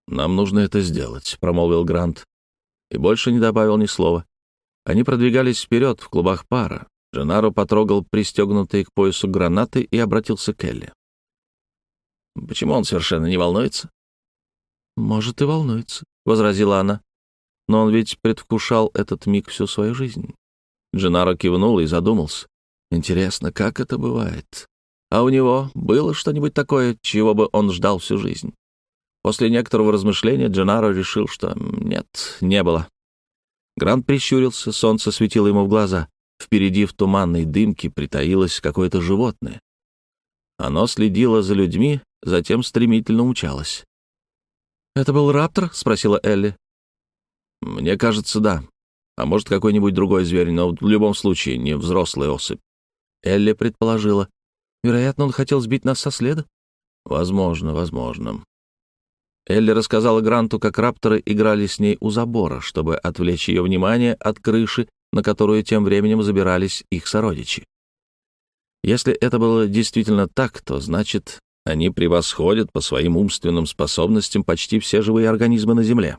«Нам нужно это сделать», — промолвил Грант. И больше не добавил ни слова. Они продвигались вперед в клубах пара. Дженаро потрогал пристегнутые к поясу гранаты и обратился к Элли. «Почему он совершенно не волнуется?» «Может, и волнуется», — возразила она. «Но он ведь предвкушал этот миг всю свою жизнь». Дженаро кивнул и задумался. «Интересно, как это бывает? А у него было что-нибудь такое, чего бы он ждал всю жизнь?» После некоторого размышления Дженаро решил, что нет, не было. Грант прищурился, солнце светило ему в глаза. Впереди в туманной дымке притаилось какое-то животное. Оно следило за людьми, затем стремительно умчалось. «Это был раптор?» — спросила Элли. «Мне кажется, да. А может, какой-нибудь другой зверь, но в любом случае не взрослая особь». Элли предположила. «Вероятно, он хотел сбить нас со следа?» «Возможно, возможно». Элли рассказала Гранту, как рапторы играли с ней у забора, чтобы отвлечь ее внимание от крыши, на которую тем временем забирались их сородичи. Если это было действительно так, то значит, они превосходят по своим умственным способностям почти все живые организмы на Земле.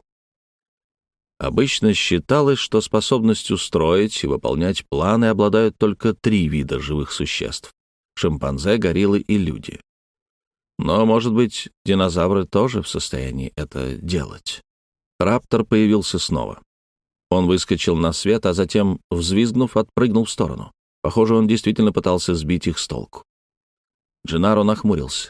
Обычно считалось, что способностью строить и выполнять планы обладают только 3 вида живых существ — шимпанзе, гориллы и люди. Но, может быть, динозавры тоже в состоянии это делать. Раптор появился снова. Он выскочил на свет, а затем, взвизгнув, отпрыгнул в сторону. Похоже, он действительно пытался сбить их с толку. Дженаро нахмурился.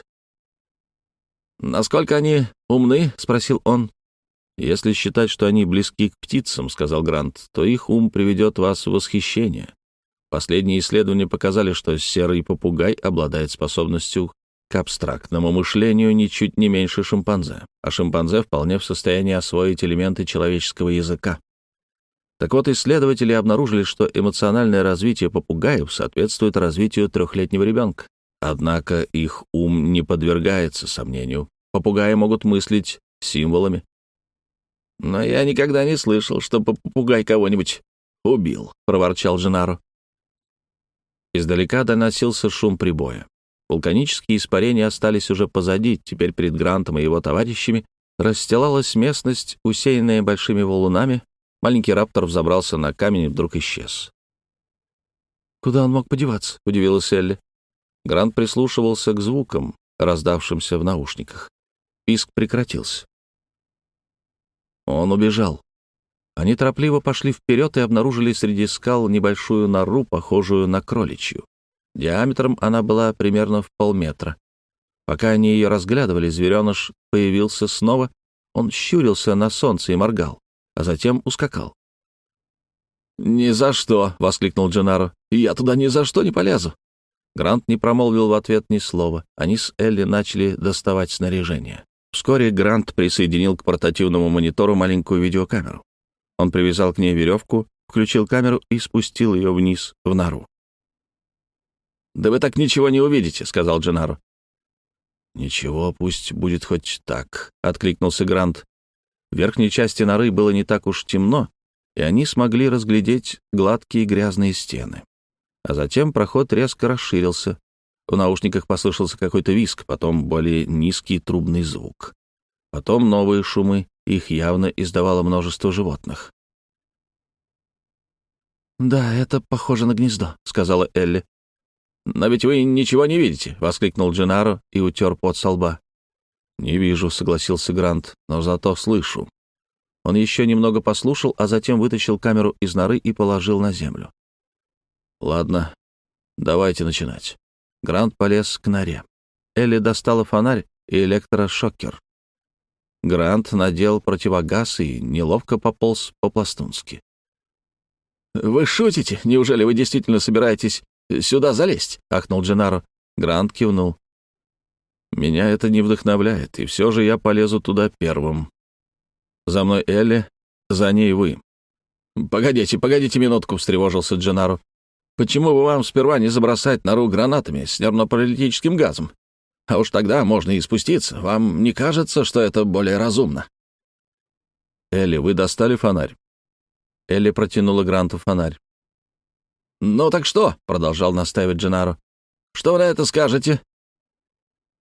«Насколько они умны?» — спросил он. «Если считать, что они близки к птицам, — сказал Грант, — то их ум приведет вас в восхищение. Последние исследования показали, что серый попугай обладает способностью к абстрактному мышлению ничуть не меньше шимпанзе, а шимпанзе вполне в состоянии освоить элементы человеческого языка. Так вот, исследователи обнаружили, что эмоциональное развитие попугаев соответствует развитию 3-летнего ребенка. Однако их ум не подвергается сомнению. Попугаи могут мыслить символами. «Но я никогда не слышал, чтобы попугай кого-нибудь убил», — проворчал Дженаро. Издалека доносился шум прибоя. Вулканические испарения остались уже позади, теперь перед Грантом и его товарищами расстилалась местность, усеянная большими валунами. Маленький раптор взобрался на камень и вдруг исчез. «Куда он мог подеваться?» — удивилась Элли. Грант прислушивался к звукам, раздавшимся в наушниках. Писк прекратился. Он убежал. Они торопливо пошли вперед и обнаружили среди скал небольшую нору, похожую на кроличью. Диаметром она была примерно в полметра. Пока они ее разглядывали, звереныш появился снова. Он щурился на солнце и моргал, а затем ускакал. «Ни за что!» — воскликнул Дженаро. «Я туда ни за что не полезу!» Грант не промолвил в ответ ни слова. Они с Элли начали доставать снаряжение. Вскоре Грант присоединил к портативному монитору маленькую видеокамеру. Он привязал к ней веревку, включил камеру и спустил ее вниз, в нору. «Да вы так ничего не увидите», — сказал Дженаро. «Ничего, пусть будет хоть так», — откликнулся Грант. В верхней части норы было не так уж темно, и они смогли разглядеть гладкие грязные стены. А затем проход резко расширился. В наушниках послышался какой-то визг, потом более низкий трубный звук. Потом новые шумы, их явно издавало множество животных. «Да, это похоже на гнездо», — сказала Элли. «Но ведь вы ничего не видите», — воскликнул Дженаро и утер пот со лба. «Не вижу», — согласился Грант, — «но зато слышу». Он еще немного послушал, а затем вытащил камеру из норы и положил на землю. «Ладно, давайте начинать». Грант полез к норе. Элли достала фонарь и электрошокер. Грант надел противогаз и неловко пополз по-пластунски. «Вы шутите? Неужели вы действительно собираетесь сюда залезть?» — ахнул Дженаро. Грант кивнул. «Меня это не вдохновляет, и все же я полезу туда первым. За мной Элли, за ней вы». «Погодите минутку», — встревожился Дженаро. «Почему бы вам сперва не забросать нору гранатами с нервно-паралитическим газом? А уж тогда можно и спуститься. Вам не кажется, что это более разумно?» «Элли, вы достали фонарь?» Элли протянула Гранту фонарь. «Ну так что?» — продолжал настаивать Дженаро. «Что вы на это скажете?»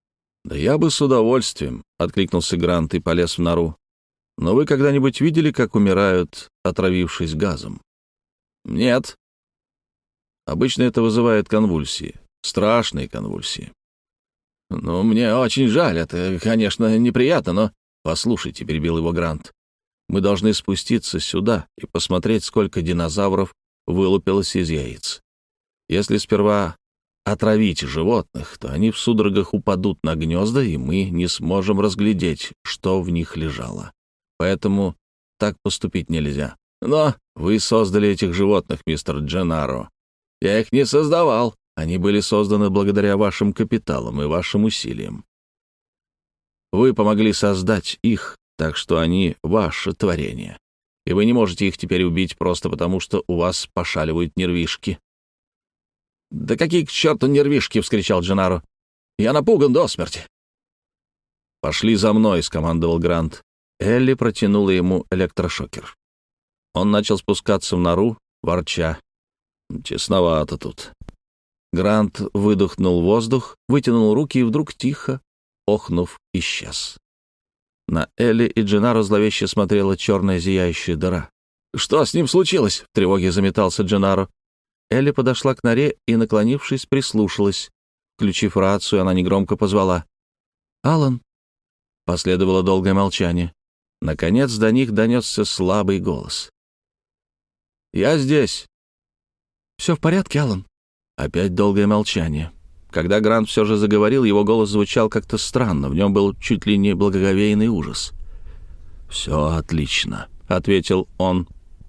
«Да я бы с удовольствием», — откликнулся Грант и полез в нору. «Но вы когда-нибудь видели, как умирают, отравившись газом?» «Нет». «Обычно это вызывает конвульсии, страшные конвульсии». «Ну, мне очень жаль, это, конечно, неприятно, но...» «Послушайте», — перебил его Грант, — «мы должны спуститься сюда и посмотреть, сколько динозавров вылупилось из яиц. Если сперва отравить животных, то они в судорогах упадут на гнезда, и мы не сможем разглядеть, что в них лежало. Поэтому так поступить нельзя. Но вы создали этих животных, мистер Дженнаро. Я их не создавал. Они были созданы благодаря вашим капиталам и вашим усилиям. Вы помогли создать их, так что они ваше творение. И вы не можете их теперь убить просто потому, что у вас пошаливают нервишки». «Да какие к черту нервишки!» — вскричал Дженнаро. «Я напуган до смерти!» «Пошли за мной!» — скомандовал Грант. Элли протянула ему электрошокер. Он начал спускаться в нору, ворча. «Тесновато тут». Грант выдохнул воздух, вытянул руки и вдруг тихо, охнув, исчез. На Элли и Дженнаро зловеще смотрела черная зияющая дыра. «Что с ним случилось?» — в тревоге заметался Дженнаро. Элли подошла к норе и, наклонившись, прислушалась. Включив рацию, она негромко позвала. «Алан». Последовало долгое молчание. Наконец до них донесся слабый голос. «Я здесь». «Все в порядке, Алан?» Опять долгое молчание. Когда Грант все же заговорил, его голос звучал как-то странно, в нем был чуть ли не благоговейный ужас. «Все отлично», — ответил он.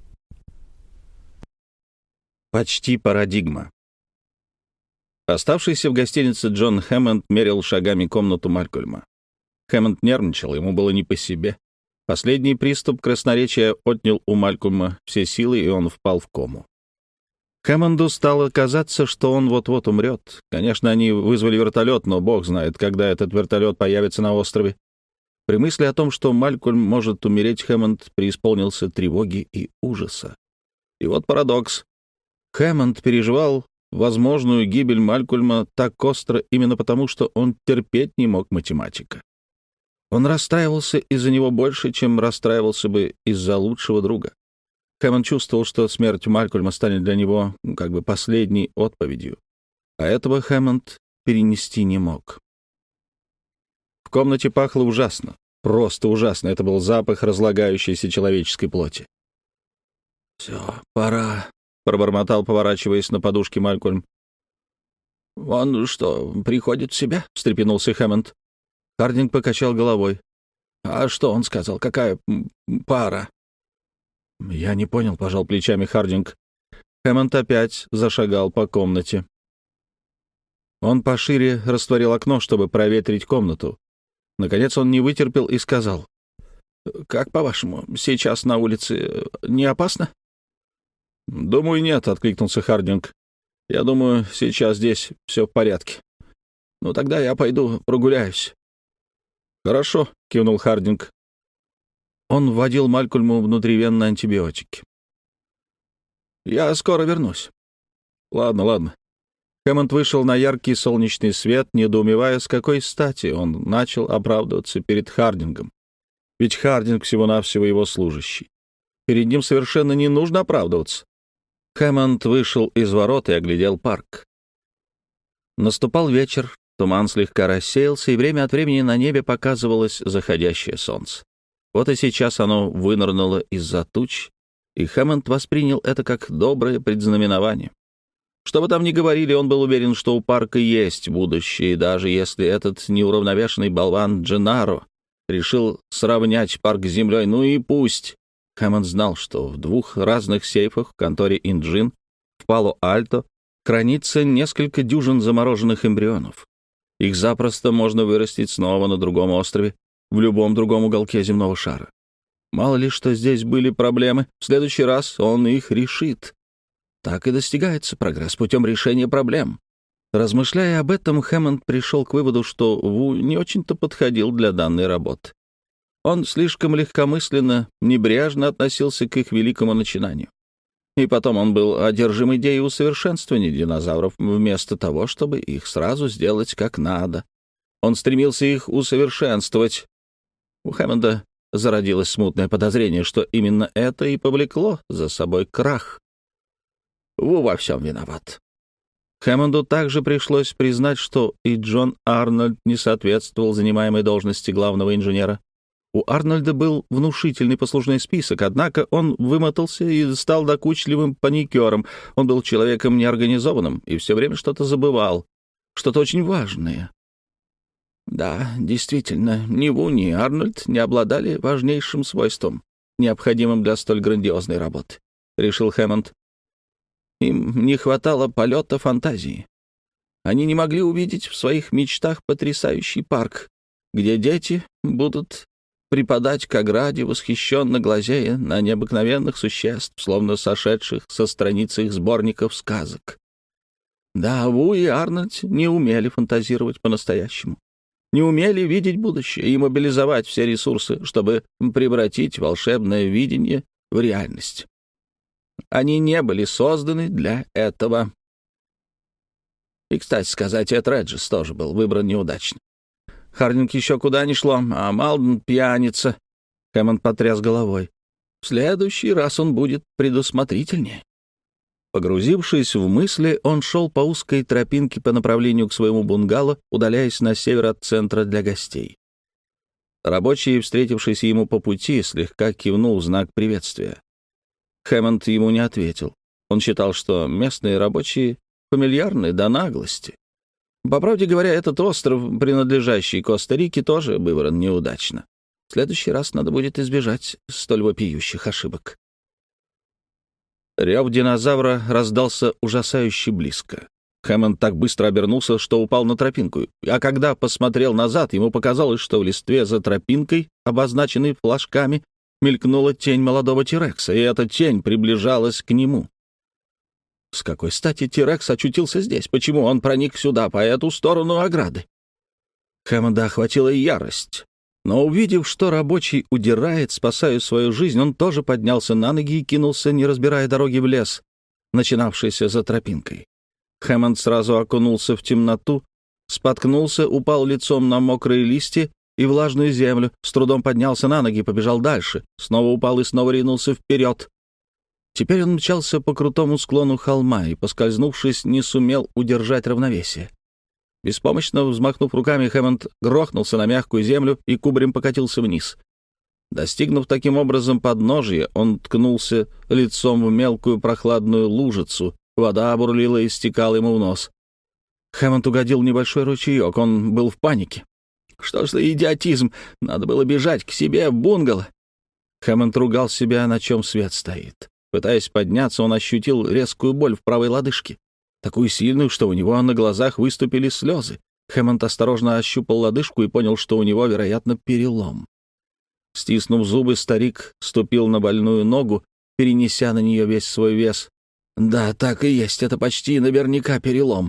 Почти парадигма. Оставшийся в гостинице Джон Хэммонд мерил шагами комнату Малькольма. Хэммонд нервничал, ему было не по себе. Последний приступ красноречия отнял у Малькольма все силы, и он впал в кому. Хэммонду стало казаться, что он вот-вот умрет. Конечно, они вызвали вертолет, но бог знает, когда этот вертолет появится на острове. При мысли о том, что Малькольм может умереть, Хэммонд преисполнился тревоги и ужаса. И вот парадокс. Хэммонд переживал возможную гибель Малькольма так остро именно потому, что он терпеть не мог математика. Он расстраивался из-за него больше, чем расстраивался бы из-за лучшего друга. Хэммонд чувствовал, что смерть Малькольма станет для него как бы последней отповедью. А этого Хэммонд перенести не мог. В комнате пахло ужасно, просто ужасно. Это был запах разлагающейся человеческой плоти. «Все, пора», — пробормотал, поворачиваясь на подушке Малькольм. «Он что, приходит в себя?» — встрепенулся Хэммонд. Хардинг покачал головой. «А что он сказал? Какая пара?» «Я не понял», — пожал плечами Хардинг. Хэммонд опять зашагал по комнате. Он пошире растворил окно, чтобы проветрить комнату. Наконец он не вытерпел и сказал. «Как, по-вашему, сейчас на улице не опасно?» «Думаю, нет», — откликнулся Хардинг. «Я думаю, сейчас здесь все в порядке. Ну, тогда я пойду прогуляюсь». «Хорошо», — кивнул Хардинг. Он вводил Малькольму внутривенные антибиотики. «Я скоро вернусь». «Ладно». Хэммонд вышел на яркий солнечный свет, недоумевая, с какой стати он начал оправдываться перед Хардингом. Ведь Хардинг всего-навсего его служащий. Перед ним совершенно не нужно оправдываться. Хэммонд вышел из ворот и оглядел парк. Наступал вечер, туман слегка рассеялся, и время от времени на небе показывалось заходящее солнце. Вот и сейчас оно вынырнуло из-за туч, и Хэммонд воспринял это как доброе предзнаменование. Что бы там ни говорили, он был уверен, что у парка есть будущее, и даже если этот неуравновешенный болван Дженнаро решил сравнять парк с землей, ну и пусть. Хэммонд знал, что в 2 разных сейфах в конторе Инджин в Пало-Альто хранится несколько дюжин замороженных эмбрионов. Их запросто можно вырастить снова на другом острове, в любом другом уголке земного шара. Мало ли, что здесь были проблемы, в следующий раз он их решит. Так и достигается прогресс путем решения проблем. Размышляя об этом, Хэммонд пришел к выводу, что Ву не очень-то подходил для данной работы. Он слишком легкомысленно, небрежно относился к их великому начинанию. И потом он был одержим идеей усовершенствования динозавров, вместо того, чтобы их сразу сделать как надо. Он стремился их усовершенствовать. У Хэммонда зародилось смутное подозрение, что именно это и повлекло за собой крах. Ву во всем виноват. Хэммонду также пришлось признать, что и Джон Арнольд не соответствовал занимаемой должности главного инженера. У Арнольда был внушительный послужной список, однако он вымотался и стал докучливым паникером. Он был человеком неорганизованным и все время что-то забывал, что-то очень важное. Да, действительно, ни Ву, ни Арнольд не обладали важнейшим свойством, необходимым для столь грандиозной работы, — решил Хэммонд. Им не хватало полета фантазии. Они не могли увидеть в своих мечтах потрясающий парк, где дети будут припадать к ограде, восхищенно глазея на необыкновенных существ, словно сошедших со страниц их сборников сказок. Да, Ву и Арнольд не умели фантазировать по-настоящему, не умели видеть будущее и мобилизовать все ресурсы, чтобы превратить волшебное видение в реальность. Они не были созданы для этого. И, кстати сказать, Эд Реджес тоже был выбран неудачно. Хардинг еще куда ни шло, а Малден — пьяница. Хэммонд потряс головой. В следующий раз он будет предусмотрительнее. Погрузившись в мысли, он шел по узкой тропинке по направлению к своему бунгало, удаляясь на север от центра для гостей. Рабочий, встретившийся ему по пути, слегка кивнул в знак приветствия. Хэммонд ему не ответил. Он считал, что местные рабочие фамильярны до наглости. По правде говоря, этот остров, принадлежащий Коста-Рике, тоже выбран неудачно. В следующий раз надо будет избежать столь вопиющих ошибок. Рев динозавра раздался ужасающе близко. Хэммонд так быстро обернулся, что упал на тропинку, а когда посмотрел назад, ему показалось, что в листве за тропинкой, обозначенной флажками, мелькнула тень молодого Тирекса, и эта тень приближалась к нему. С какой стати Тирекс очутился здесь? Почему он проник сюда, по эту сторону ограды? Хэммонда охватила ярость. Но, увидев, что рабочий удирает, спасая свою жизнь, он тоже поднялся на ноги и кинулся, не разбирая дороги, в лес, начинавшийся за тропинкой. Хэммонд сразу окунулся в темноту, споткнулся, упал лицом на мокрые листья и влажную землю, с трудом поднялся на ноги и побежал дальше, снова упал и снова ринулся вперед. Теперь он мчался по крутому склону холма и, поскользнувшись, не сумел удержать равновесие. Беспомощно взмахнув руками, Хэммонд грохнулся на мягкую землю и кубарем покатился вниз. Достигнув таким образом подножия, он ткнулся лицом в мелкую прохладную лужицу. Вода бурлила и стекала ему в нос. Хэммонд угодил в небольшой ручеек, он был в панике. Что ж за идиотизм? Надо было бежать к себе в бунгало. Хэммонд ругал себя, на чем свет стоит. Пытаясь подняться, он ощутил резкую боль в правой лодыжке, такую сильную, что у него на глазах выступили слезы. Хэммонд осторожно ощупал лодыжку и понял, что у него, вероятно, перелом. Стиснув зубы, старик ступил на больную ногу, перенеся на нее весь свой вес. Да, так и есть, это почти наверняка перелом.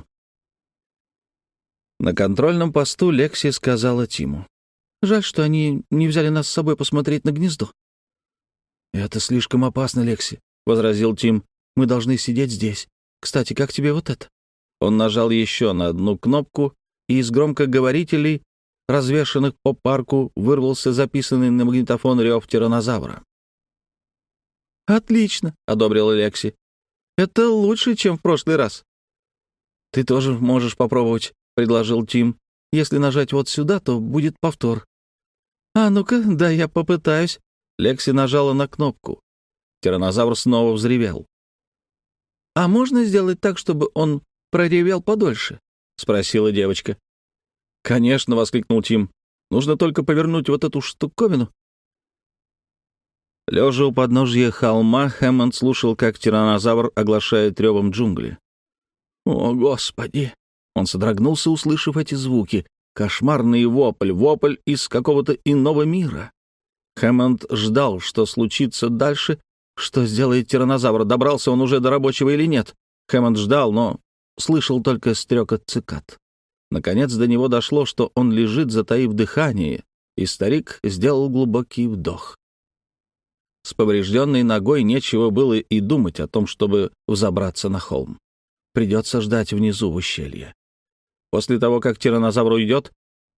На контрольном посту Лекси сказала Тиму: «Жаль, что они не взяли нас с собой посмотреть на гнездо». «Это слишком опасно, Лекси», — возразил Тим. «Мы должны сидеть здесь. Кстати, как тебе вот это?» Он нажал еще на одну кнопку, и из громкоговорителей, развешанных по парку, вырвался записанный на магнитофон рев тираннозавра. «Отлично», — одобрила Лекси. «Это лучше, чем в прошлый раз». «Ты тоже можешь попробовать», — предложил Тим. «Если нажать вот сюда, то будет повтор». «А ну-ка, да я попытаюсь». Лекси нажала на кнопку. Тираннозавр снова взревел. «А можно сделать так, чтобы он проревел подольше?» — спросила девочка. «Конечно», — воскликнул Тим. «Нужно только повернуть вот эту штуковину». Лежа у подножья холма, Хэммонд слушал, как тираннозавр оглашает ревом джунгли. «О, Господи!» Он содрогнулся, услышав эти звуки. Кошмарный вопль, вопль из какого-то иного мира. Хэммонд ждал, что случится дальше, что сделает тираннозавр, добрался он уже до рабочего или нет. Хэммонд ждал, но слышал только стрекот цикад. Наконец до него дошло, что он лежит, затаив дыхание, и старик сделал глубокий вдох. С поврежденной ногой нечего было и думать о том, чтобы взобраться на холм. Придется ждать внизу в ущелье. После того, как тираннозавр уйдет,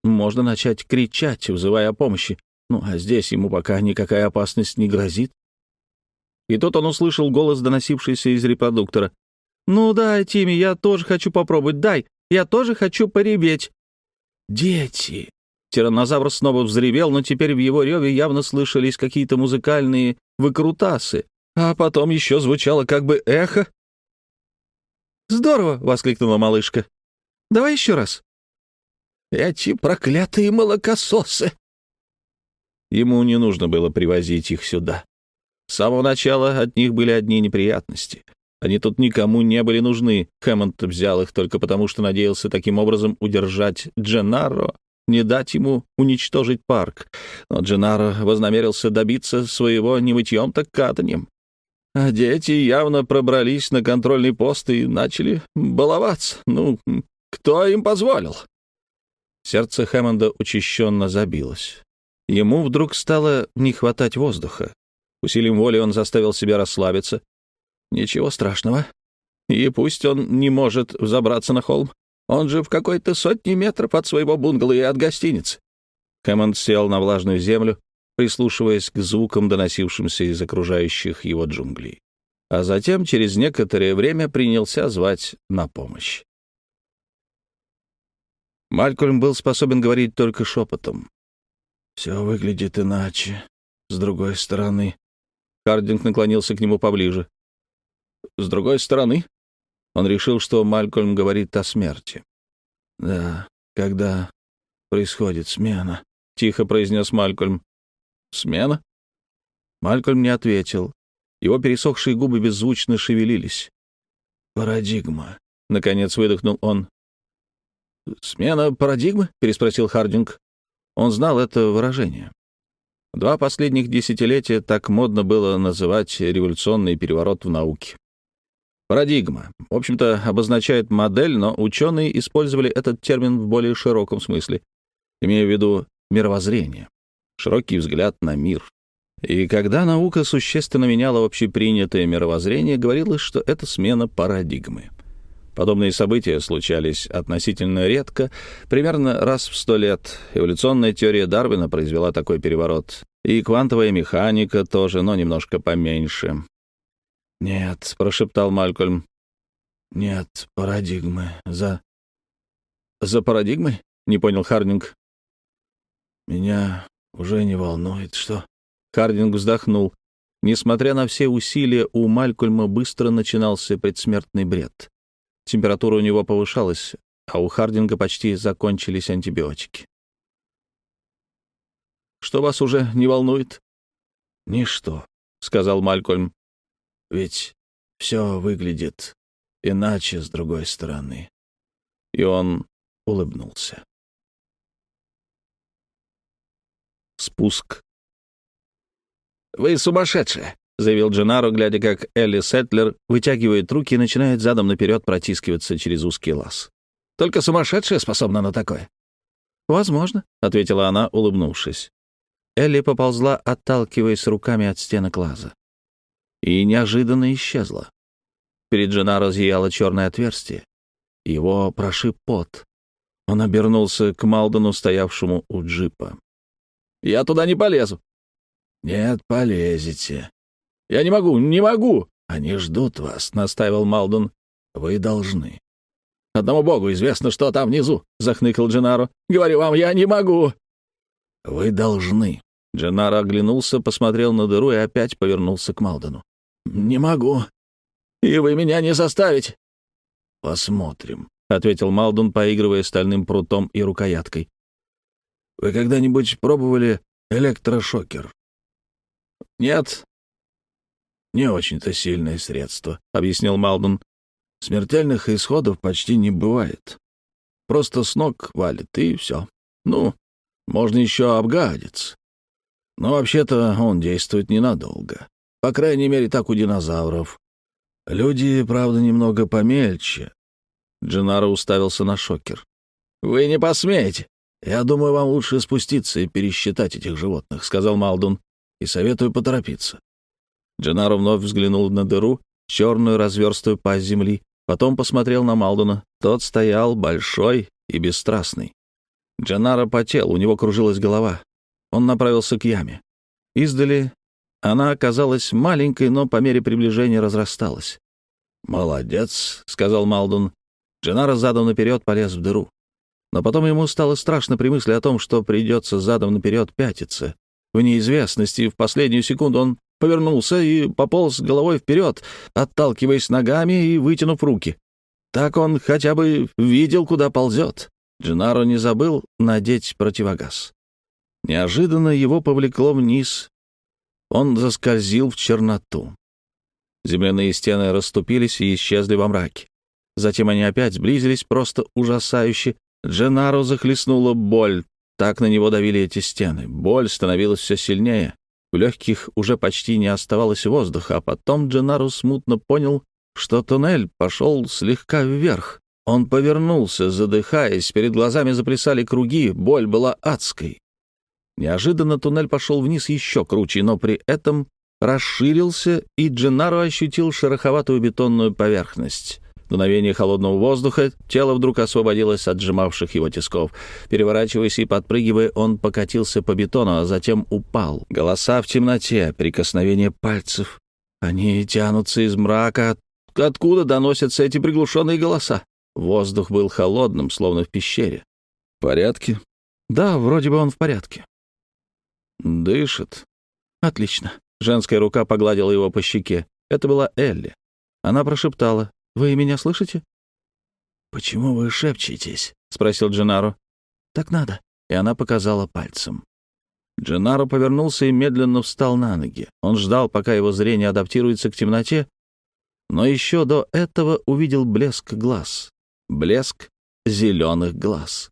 можно начать кричать, взывая о помощи. Ну, а здесь ему пока никакая опасность не грозит. И тут он услышал голос, доносившийся из репродуктора. «Ну дай, Тимми, я тоже хочу попробовать, дай, я тоже хочу поребеть». «Дети!» Тираннозавр снова взревел, но теперь в его реве явно слышались какие-то музыкальные выкрутасы, а потом еще звучало как бы эхо. «Здорово!» — воскликнула малышка. «Давай еще раз». «Эти проклятые молокососы!» Ему не нужно было привозить их сюда. С самого начала от них были одни неприятности. Они тут никому не были нужны. Хэммонд взял их только потому, что надеялся таким образом удержать Дженнаро, не дать ему уничтожить парк. Но Дженнаро вознамерился добиться своего не мытьем, так катаньем. А дети явно пробрались на контрольный пост и начали баловаться. Ну, кто им позволил? Сердце Хэммонда учащенно забилось. Ему вдруг стало не хватать воздуха. Усилием воли он заставил себя расслабиться. Ничего страшного. И пусть он не может взобраться на холм. Он же в какой-то 100 метров от своего бунгало и от гостиницы. Хэммонд сел на влажную землю, прислушиваясь к звукам, доносившимся из окружающих его джунглей. А затем, через некоторое время, принялся звать на помощь. Малькольм был способен говорить только шепотом. «Все выглядит иначе. С другой стороны...» Хардинг наклонился к нему поближе. «С другой стороны?» Он решил, что Малькольм говорит о смерти. «Да, когда происходит смена», — тихо произнес Малькольм. «Смена?» Малькольм не ответил. Его пересохшие губы беззвучно шевелились. «Парадигма», — наконец выдохнул он. «Смена парадигмы?» — переспросил Хардинг. Он знал это выражение. 2 последних десятилетия так модно было называть революционный переворот в науке. Парадигма, в общем-то, обозначает модель, но ученые использовали этот термин в более широком смысле, имея в виду мировоззрение, широкий взгляд на мир. И когда наука существенно меняла общепринятое мировоззрение, говорилось, что это смена парадигмы. Подобные события случались относительно редко, примерно раз в 100 лет. Эволюционная теория Дарвина произвела такой переворот. И квантовая механика тоже, но немножко поменьше. «Нет», — прошептал Малькольм. «Нет парадигмы. За парадигмой?» — не понял Хардинг. «Меня уже не волнует, что...» Хардинг вздохнул. Несмотря на все усилия, у Малькольма быстро начинался предсмертный бред. Температура у него повышалась, а у Хардинга почти закончились антибиотики. «Что вас уже не волнует?» «Ничто», — сказал Малькольм. «Ведь все выглядит иначе с другой стороны». И он улыбнулся. Спуск. «Вы сумасшедшие!» — заявил Дженнаро, глядя, как Элли Сетлер вытягивает руки и начинает задом наперед протискиваться через узкий лаз. «Только сумасшедшая способна на такое». «Возможно», — ответила она, улыбнувшись. Элли поползла, отталкиваясь руками от стенок лаза. И неожиданно исчезла. Перед Дженнаро зияло черное отверстие. Его прошиб пот. Он обернулся к Малдену, стоявшему у джипа. «Я туда не полезу». «Нет, полезете». «Я не могу». «Они ждут вас», — настаивал Малден. «Вы должны». «Одному богу известно, что там внизу», — захныкал Дженнаро. «Говорю вам, я не могу». «Вы должны». Дженнаро оглянулся, посмотрел на дыру и опять повернулся к Малдену. «Не могу. И вы меня не заставите». «Посмотрим», — ответил Малден, поигрывая стальным прутом и рукояткой. «Вы когда-нибудь пробовали электрошокер?» «Нет». «Не очень-то сильное средство», — объяснил Малден. «Смертельных исходов почти не бывает. Просто с ног валит, и все. Ну, можно еще обгадиться. Но вообще-то он действует ненадолго. По крайней мере, так у динозавров. Люди, правда, немного помельче». Дженнаро уставился на шокер. «Вы не посмеете». «Я думаю, вам лучше спуститься и пересчитать этих животных», — сказал Малден. «И советую поторопиться». Дженнаро вновь взглянул на дыру, черную разверстую пасть земли, потом посмотрел на Малдена. Тот стоял большой и бесстрастный. Дженнаро потел, у него кружилась голова. Он направился к яме. Издали она оказалась маленькой, но по мере приближения разрасталась. «Молодец», — сказал Малдун. Дженнаро задом наперед полез в дыру. Но потом ему стало страшно при мысли о том, что придется задом наперед пятиться. В неизвестности, и в последнюю секунду он повернулся и пополз головой вперед, отталкиваясь ногами и вытянув руки. Так он хотя бы видел, куда ползет. Дженнаро не забыл надеть противогаз. Неожиданно его повлекло вниз. Он заскользил в черноту. Земляные стены расступились и исчезли во мраке. Затем они опять сблизились просто ужасающе. Дженнаро захлестнула боль. Так на него давили эти стены. Боль становилась все сильнее. В легких уже почти не оставалось воздуха, а потом Дженнаро смутно понял, что туннель пошел слегка вверх. Он повернулся, задыхаясь, перед глазами заплясали круги, боль была адской. Неожиданно туннель пошел вниз еще круче, но при этом расширился, и Дженнаро ощутил шероховатую бетонную поверхность. Дуновение холодного воздуха, тело вдруг освободилось от сжимавших его тисков. Переворачиваясь и подпрыгивая, он покатился по бетону, а затем упал. Голоса в темноте, прикосновение пальцев. Они тянутся из мрака. Откуда доносятся эти приглушенные голоса? Воздух был холодным, словно в пещере. «В порядке?» «Да, вроде бы он в порядке». «Дышит». «Отлично». Женская рука погладила его по щеке. Это была Элли. Она прошептала: «Вы меня слышите?» «Почему вы шепчетесь?» — спросил Дженнаро. «Так надо». И она показала пальцем. Дженнаро повернулся и медленно встал на ноги. Он ждал, пока его зрение адаптируется к темноте, но еще до этого увидел блеск глаз. Блеск зеленых глаз.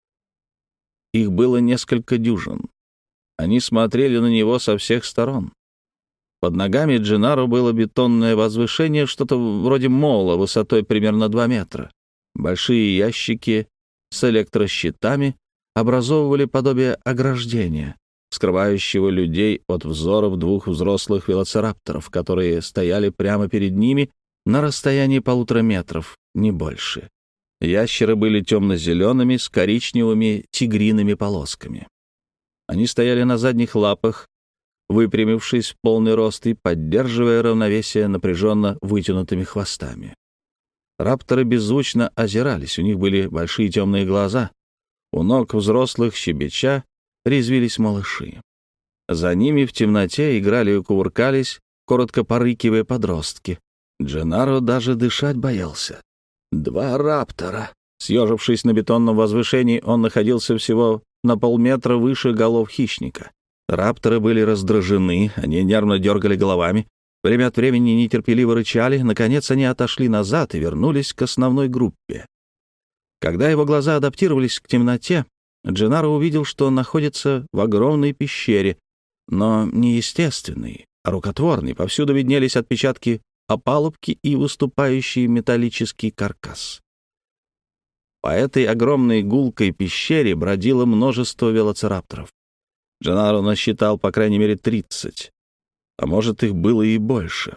Их было несколько дюжин. Они смотрели на него со всех сторон. Под ногами Дженнаро было бетонное возвышение, что-то вроде мола, высотой примерно 2 метра. Большие ящики с электрощитами образовывали подобие ограждения, скрывающего людей от взоров 2 взрослых велоцирапторов, которые стояли прямо перед ними на расстоянии 1,5 метров, не больше. Ящеры были темно-зелеными с коричневыми тигриными полосками. Они стояли на задних лапах, выпрямившись в полный рост и поддерживая равновесие напряженно вытянутыми хвостами. Рапторы беззвучно озирались, у них были большие темные глаза. У ног взрослых щебеча резвились малыши. За ними в темноте играли и кувыркались, коротко порыкивая подростки. Дженнаро даже дышать боялся. 2 раптора. Съежившись на бетонном возвышении, он находился всего на полметра выше голов хищника. Рапторы были раздражены, они нервно дергали головами, время от времени нетерпеливо рычали, наконец они отошли назад и вернулись к основной группе. Когда его глаза адаптировались к темноте, Дженнаро увидел, что он находится в огромной пещере, но не естественной, а рукотворной. Повсюду виднелись отпечатки опалубки и выступающий металлический каркас. По этой огромной гулкой пещере бродило множество велоцирапторов. Дженнаро насчитал по крайней мере 30, а может, их было и больше.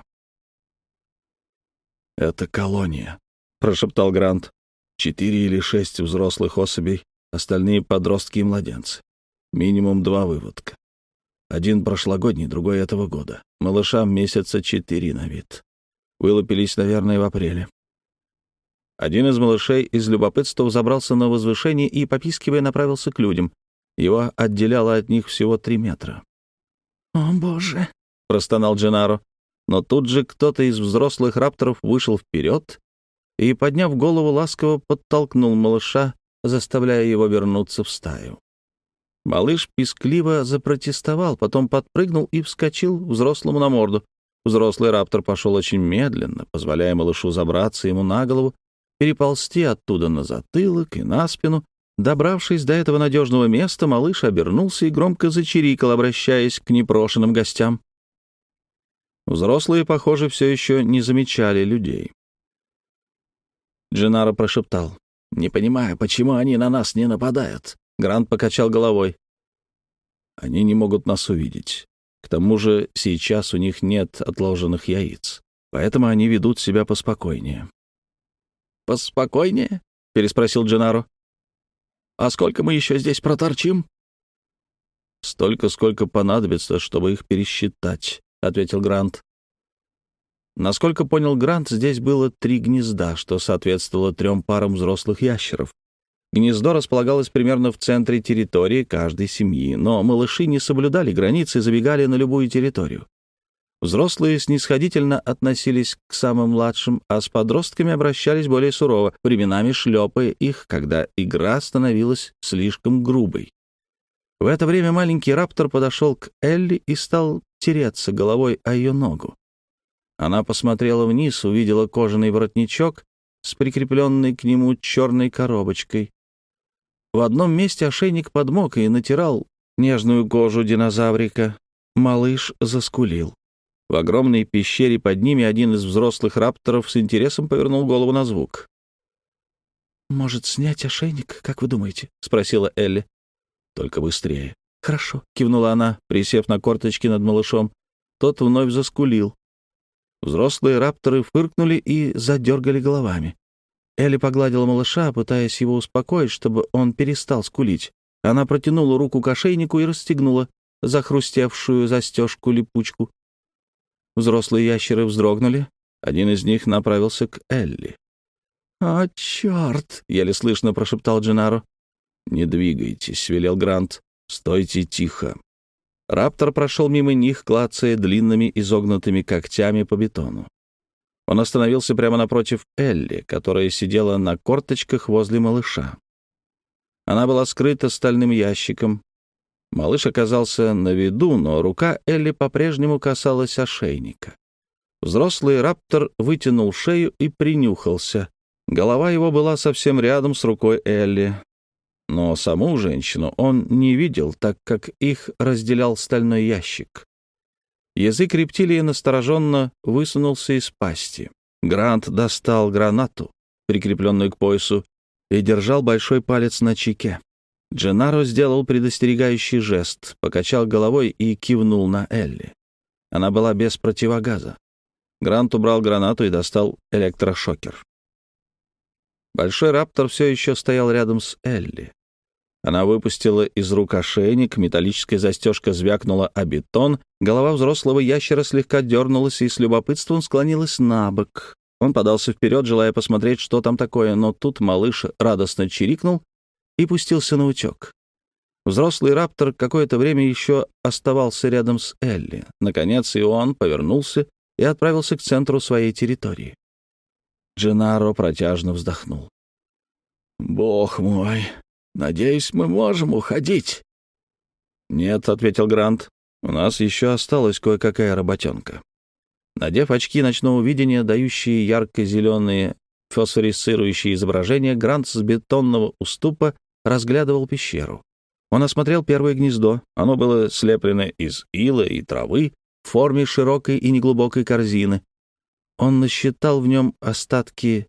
«Это колония», — прошептал Грант. 4 или 6 взрослых особей, остальные — подростки и младенцы. Минимум 2 выводка. Один прошлогодний, другой этого года. Малышам месяца 4 на вид. Вылупились, наверное, в апреле. Один из малышей из любопытства взобрался на возвышение и, попискивая, направился к людям. Его отделяло от них всего 3 метра. «О, Боже!» — простонал Дженнаро. Но тут же кто-то из взрослых рапторов вышел вперед и, подняв голову, ласково подтолкнул малыша, заставляя его вернуться в стаю. Малыш пискливо запротестовал, потом подпрыгнул и вскочил взрослому на морду. Взрослый раптор пошел очень медленно, позволяя малышу забраться ему на голову, переползти оттуда на затылок и на спину. Добравшись до этого надежного места, малыш обернулся и громко зачирикал, обращаясь к непрошенным гостям. Взрослые, похоже, все еще не замечали людей. Дженнаро прошептал: «Не понимаю, почему они на нас не нападают?» Грант покачал головой. «Они не могут нас увидеть. К тому же сейчас у них нет отложенных яиц, поэтому они ведут себя поспокойнее». «Поспокойнее?» — переспросил Дженнаро. А сколько мы еще здесь проторчим?» «Столько, сколько понадобится, чтобы их пересчитать», — ответил Грант. Насколько понял Грант, здесь было 3 гнезда, что соответствовало 3 парам взрослых ящеров. Гнездо располагалось примерно в центре территории каждой семьи, но малыши не соблюдали границы и забегали на любую территорию. Взрослые снисходительно относились к самым младшим, а с подростками обращались более сурово, временами шлепая их, когда игра становилась слишком грубой. В это время маленький раптор подошел к Элли и стал тереться головой о ее ногу. Она посмотрела вниз, увидела кожаный воротничок с прикрепленной к нему черной коробочкой. В одном месте ошейник подмок и натирал нежную кожу динозаврика. Малыш заскулил. В огромной пещере под ними один из взрослых рапторов с интересом повернул голову на звук. «Может, снять ошейник, как вы думаете?» — спросила Элли. «Только быстрее». «Хорошо», — кивнула она, присев на корточки над малышом. Тот вновь заскулил. Взрослые рапторы фыркнули и задергали головами. Элли погладила малыша, пытаясь его успокоить, чтобы он перестал скулить. Она протянула руку к ошейнику и расстегнула захрустевшую застежку-липучку. Взрослые ящеры вздрогнули. Один из них направился к Элли. «О, черт!» — еле слышно прошептал Дженаро. «Не двигайтесь», — велел Грант. «Стойте тихо». Раптор прошел мимо них, клацая длинными изогнутыми когтями по бетону. Он остановился прямо напротив Элли, которая сидела на корточках возле малыша. Она была скрыта стальным ящиком. Малыш оказался на виду, но рука Элли по-прежнему касалась ошейника. Взрослый раптор вытянул шею и принюхался. Голова его была совсем рядом с рукой Элли. Но саму женщину он не видел, так как их разделял стальной ящик. Язык рептилии настороженно высунулся из пасти. Грант достал гранату, прикрепленную к поясу, и держал большой палец на чеке. Дженаро сделал предостерегающий жест, покачал головой и кивнул на Элли. Она была без противогаза. Грант убрал гранату и достал электрошокер. Большой раптор все еще стоял рядом с Элли. Она выпустила из рук ошейник, металлическая застежка звякнула о бетон, голова взрослого ящера слегка дернулась и с любопытством склонилась на бок. Он подался вперед, желая посмотреть, что там такое, но тут малыш радостно чирикнул и пустился на утек. Взрослый раптор какое-то время еще оставался рядом с Элли. Наконец и он повернулся и отправился к центру своей территории. Дженаро протяжно вздохнул. «Бог мой! Надеюсь, мы можем уходить». «Нет», — ответил Грант, — «у нас еще осталась кое-какая работенка». Надев очки ночного видения, дающие ярко-зеленые фосфорисцирующие изображения, Грант с бетонного уступа разглядывал пещеру. Он осмотрел первое гнездо. Оно было слеплено из ила и травы в форме широкой и неглубокой корзины. Он насчитал в нем остатки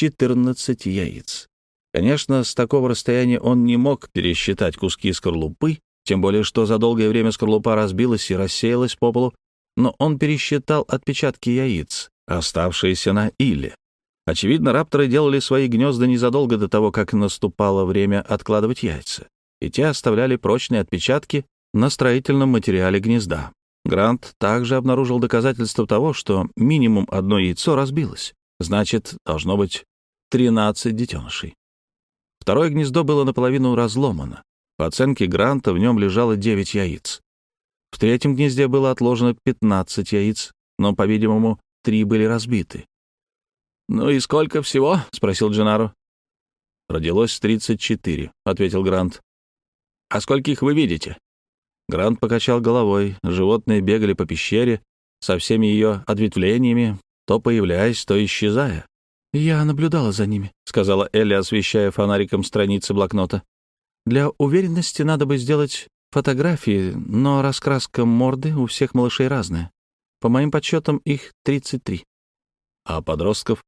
14 яиц. Конечно, с такого расстояния он не мог пересчитать куски скорлупы, тем более что за долгое время скорлупа разбилась и рассеялась по полу, но он пересчитал отпечатки яиц, оставшиеся на иле. Очевидно, рапторы делали свои гнезда незадолго до того, как наступало время откладывать яйца, и те оставляли прочные отпечатки на строительном материале гнезда. Грант также обнаружил доказательства того, что минимум одно яйцо разбилось. Значит, должно быть 13 детенышей. Второе гнездо было наполовину разломано. По оценке Гранта, в нем лежало 9 яиц. В третьем гнезде было отложено 15 яиц, но, по-видимому, 3 были разбиты. «Ну и сколько всего?» — спросил Дженаро. «Родилось 34», — ответил Грант. «А скольких вы видите?» Грант покачал головой. Животные бегали по пещере со всеми ее ответвлениями, то появляясь, то исчезая. «Я наблюдала за ними», — сказала Элли, освещая фонариком страницы блокнота. «Для уверенности надо бы сделать фотографии, но раскраска морды у всех малышей разная. По моим подсчетам, их 33. А подростков?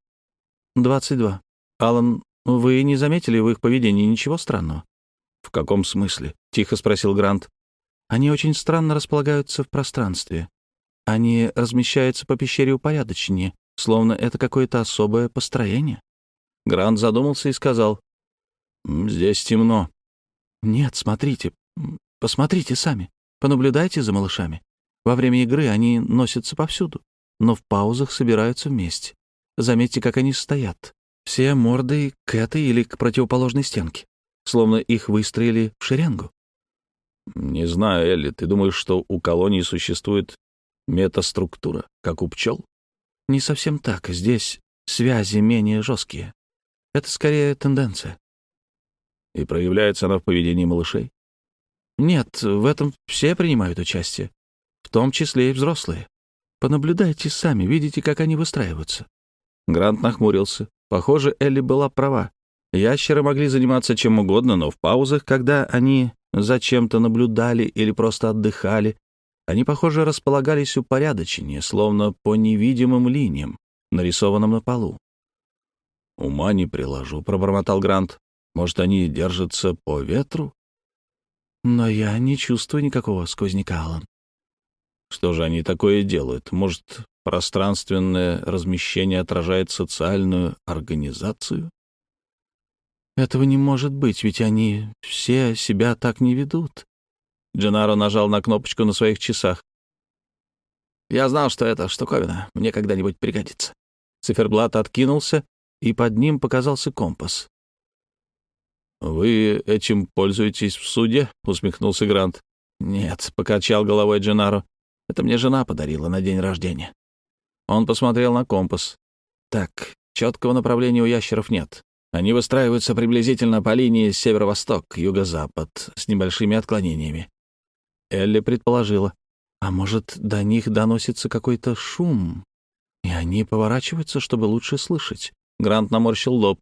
22. Алан, вы не заметили в их поведении ничего странного?» «В каком смысле?» — тихо спросил Грант. «Они очень странно располагаются в пространстве. Они размещаются по пещере упорядоченнее, словно это какое-то особое построение». Грант задумался и сказал: «Здесь темно. «Нет, смотрите, посмотрите сами, понаблюдайте за малышами. Во время игры они носятся повсюду, но в паузах собираются вместе. Заметьте, как они стоят. Все мордой к этой или к противоположной стенке, словно их выстроили в шеренгу». «Не знаю, Элли, ты думаешь, что у колонии существует метаструктура, как у пчел?» «Не совсем так. Здесь связи менее жесткие. Это скорее тенденция». «И проявляется она в поведении малышей?» «Нет, в этом все принимают участие, в том числе и взрослые. Понаблюдайте сами, видите, как они выстраиваются». Грант нахмурился. Похоже, Элли была права. Ящеры могли заниматься чем угодно, но в паузах, когда они за чем-то наблюдали или просто отдыхали, они, похоже, располагались упорядоченнее, словно по невидимым линиям, нарисованным на полу. «Ума не приложу», — пробормотал Грант. «Может, они держатся по ветру?» «Но я не чувствую никакого сквозняка, Алан». «Что же они такое делают? Может, пространственное размещение отражает социальную организацию?» «Этого не может быть, ведь они все себя так не ведут». Дженаро нажал на кнопочку на своих часах. «Я знал, что эта штуковина мне когда-нибудь пригодится». Циферблат откинулся, и под ним показался компас. «Вы этим пользуетесь в суде?» — усмехнулся Грант. «Нет», — покачал головой Дженаро. «Это мне жена подарила на день рождения». Он посмотрел на компас. «Так, четкого направления у ящеров нет. Они выстраиваются приблизительно по линии северо-восток, юго-запад, с небольшими отклонениями». Элли предположила: «А может, до них доносится какой-то шум, и они поворачиваются, чтобы лучше слышать?» Грант наморщил лоб.